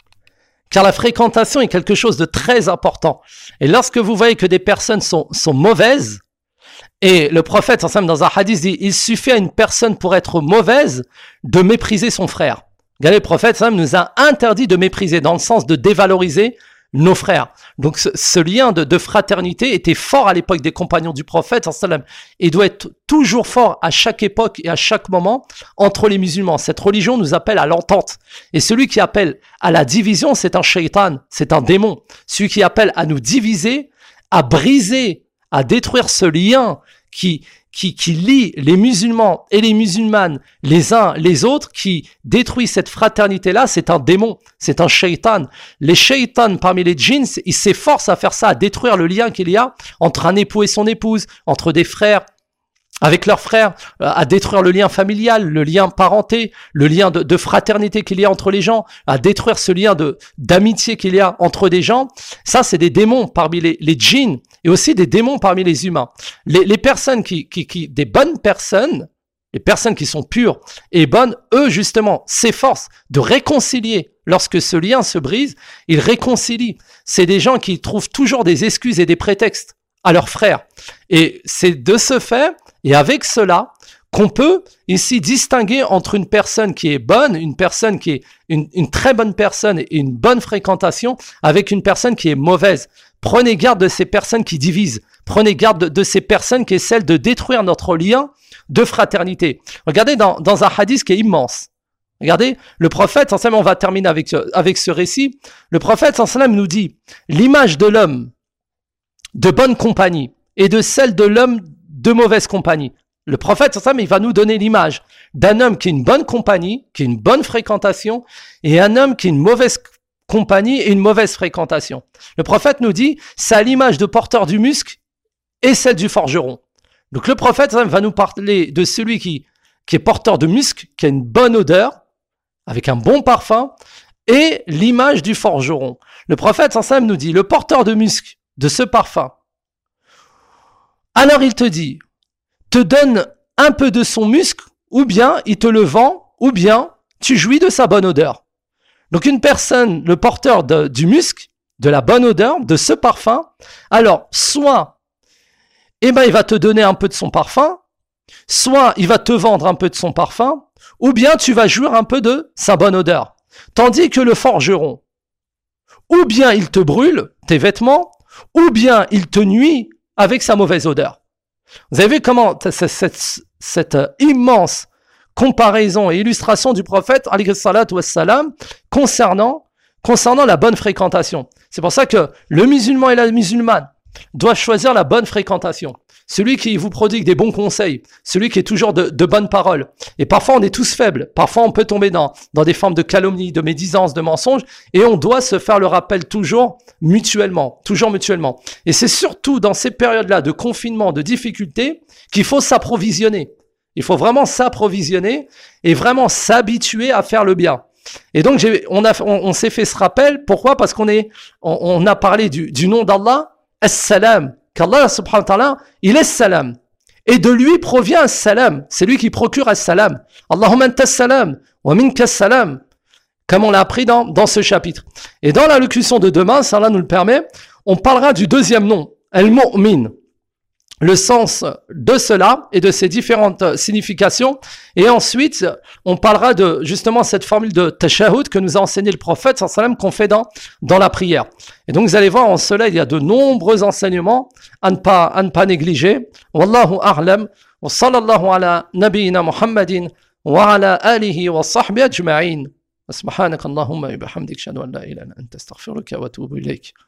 Car la fréquentation est quelque chose de très important. Et lorsque vous voyez que des personnes sont, sont mauvaises, et le prophète, dans un hadith, dit, il suffit à une personne pour être mauvaise de mépriser son frère. Regardez, le prophète nous a interdit de mépriser, dans le sens de dévaloriser nos frères. Donc ce, ce lien de, de fraternité était fort à l'époque des compagnons du prophète et doit être toujours fort à chaque époque et à chaque moment entre les musulmans. Cette religion nous appelle à l'entente. Et celui qui appelle à la division, c'est un shaitan, c'est un démon. Celui qui appelle à nous diviser, à briser, à détruire ce lien qui, qui, qui lie les musulmans et les musulmanes les uns les autres, qui détruit cette fraternité-là, c'est un démon, c'est un shaitan. Les shaitans parmi les djinns, ils s'efforcent à faire ça, à détruire le lien qu'il y a entre un époux et son épouse, entre des frères avec leurs frères, à détruire le lien familial, le lien parenté, le lien de, de fraternité qu'il y a entre les gens, à détruire ce lien de d'amitié qu'il y a entre des gens. Ça, c'est des démons parmi les, les djinns et aussi des démons parmi les humains. Les, les personnes qui, qui, qui, des bonnes personnes, les personnes qui sont pures et bonnes, eux, justement, s'efforcent de réconcilier. Lorsque ce lien se brise, ils réconcilient. C'est des gens qui trouvent toujours des excuses et des prétextes à leurs frères. Et c'est de ce fait, et avec cela, qu'on peut ici distinguer entre une personne qui est bonne, une personne qui est une, une très bonne personne et une bonne fréquentation, avec une personne qui est mauvaise. Prenez garde de ces personnes qui divisent. Prenez garde de, de ces personnes qui essaient de détruire notre lien de fraternité. Regardez dans, dans un hadith qui est immense. Regardez, le prophète, on va terminer avec, avec ce récit. Le prophète nous dit, l'image de l'homme de bonne compagnie et de celle de l'homme de mauvaise compagnie. Le prophète, il va nous donner l'image d'un homme qui est une bonne compagnie, qui est une bonne fréquentation, et un homme qui est une mauvaise compagnie et une mauvaise fréquentation. Le prophète nous dit, c'est à l'image de porteur du musc et celle du forgeron. Donc le prophète va nous parler de celui qui, qui est porteur de musc, qui a une bonne odeur, avec un bon parfum, et l'image du forgeron. Le prophète nous dit, le porteur de musc, de ce parfum, alors il te dit, te donne un peu de son musc, ou bien il te le vend, ou bien tu jouis de sa bonne odeur. Donc une personne, le porteur de, du musc, de la bonne odeur, de ce parfum, alors soit eh ben, il va te donner un peu de son parfum, soit il va te vendre un peu de son parfum, ou bien tu vas jouir un peu de sa bonne odeur. Tandis que le forgeron, ou bien il te brûle tes vêtements, ou bien il te nuit avec sa mauvaise odeur. Vous avez vu comment cette, cette, cette immense comparaison et illustration du prophète alayhi salatu wassalam concernant, concernant la bonne fréquentation. C'est pour ça que le musulman et la musulmane doivent choisir la bonne fréquentation. Celui qui vous prodigue des bons conseils, celui qui est toujours de, de bonnes paroles. Et parfois on est tous faibles, parfois on peut tomber dans, dans des formes de calomnie, de médisance, de mensonges, et on doit se faire le rappel toujours mutuellement, toujours mutuellement. Et c'est surtout dans ces périodes-là de confinement, de difficultés, qu'il faut s'approvisionner. Il faut vraiment s'approvisionner et vraiment s'habituer à faire le bien. Et donc j'ai, on, a, on, on s'est fait ce rappel, pourquoi ? Parce qu'on est, on, on a parlé du, du nom d'Allah, As-Salam, qu'Allah subhanahu wa ta'ala, il est salam. Et de lui provient as-salam. C'est lui qui procure as-salam. Allahumma anta as-salam, wa minka as-salam. Comme on l'a appris dans, dans ce chapitre. Et dans l'allocution de demain, si Allah nous le permet, on parlera du deuxième nom, al-mu'min. Le sens de cela et de ses différentes significations. Et ensuite, on parlera de justement cette formule de tashahhud que nous a enseigné le prophète sallallahu alayhi wa sallam qu'on fait dans, dans la prière. Et donc vous allez voir, en cela, il y a de nombreux enseignements à ne pas, à ne pas négliger. Wallahu a'lam. Wa sallallahu ala nabiyyina Muhammadin wa ala alihi wa sahbihi ajma'in. Subhanaka Allahumma wa bihamdika ashhadu an la ilaha illa anta astaghfiruka wa atubu ilayk.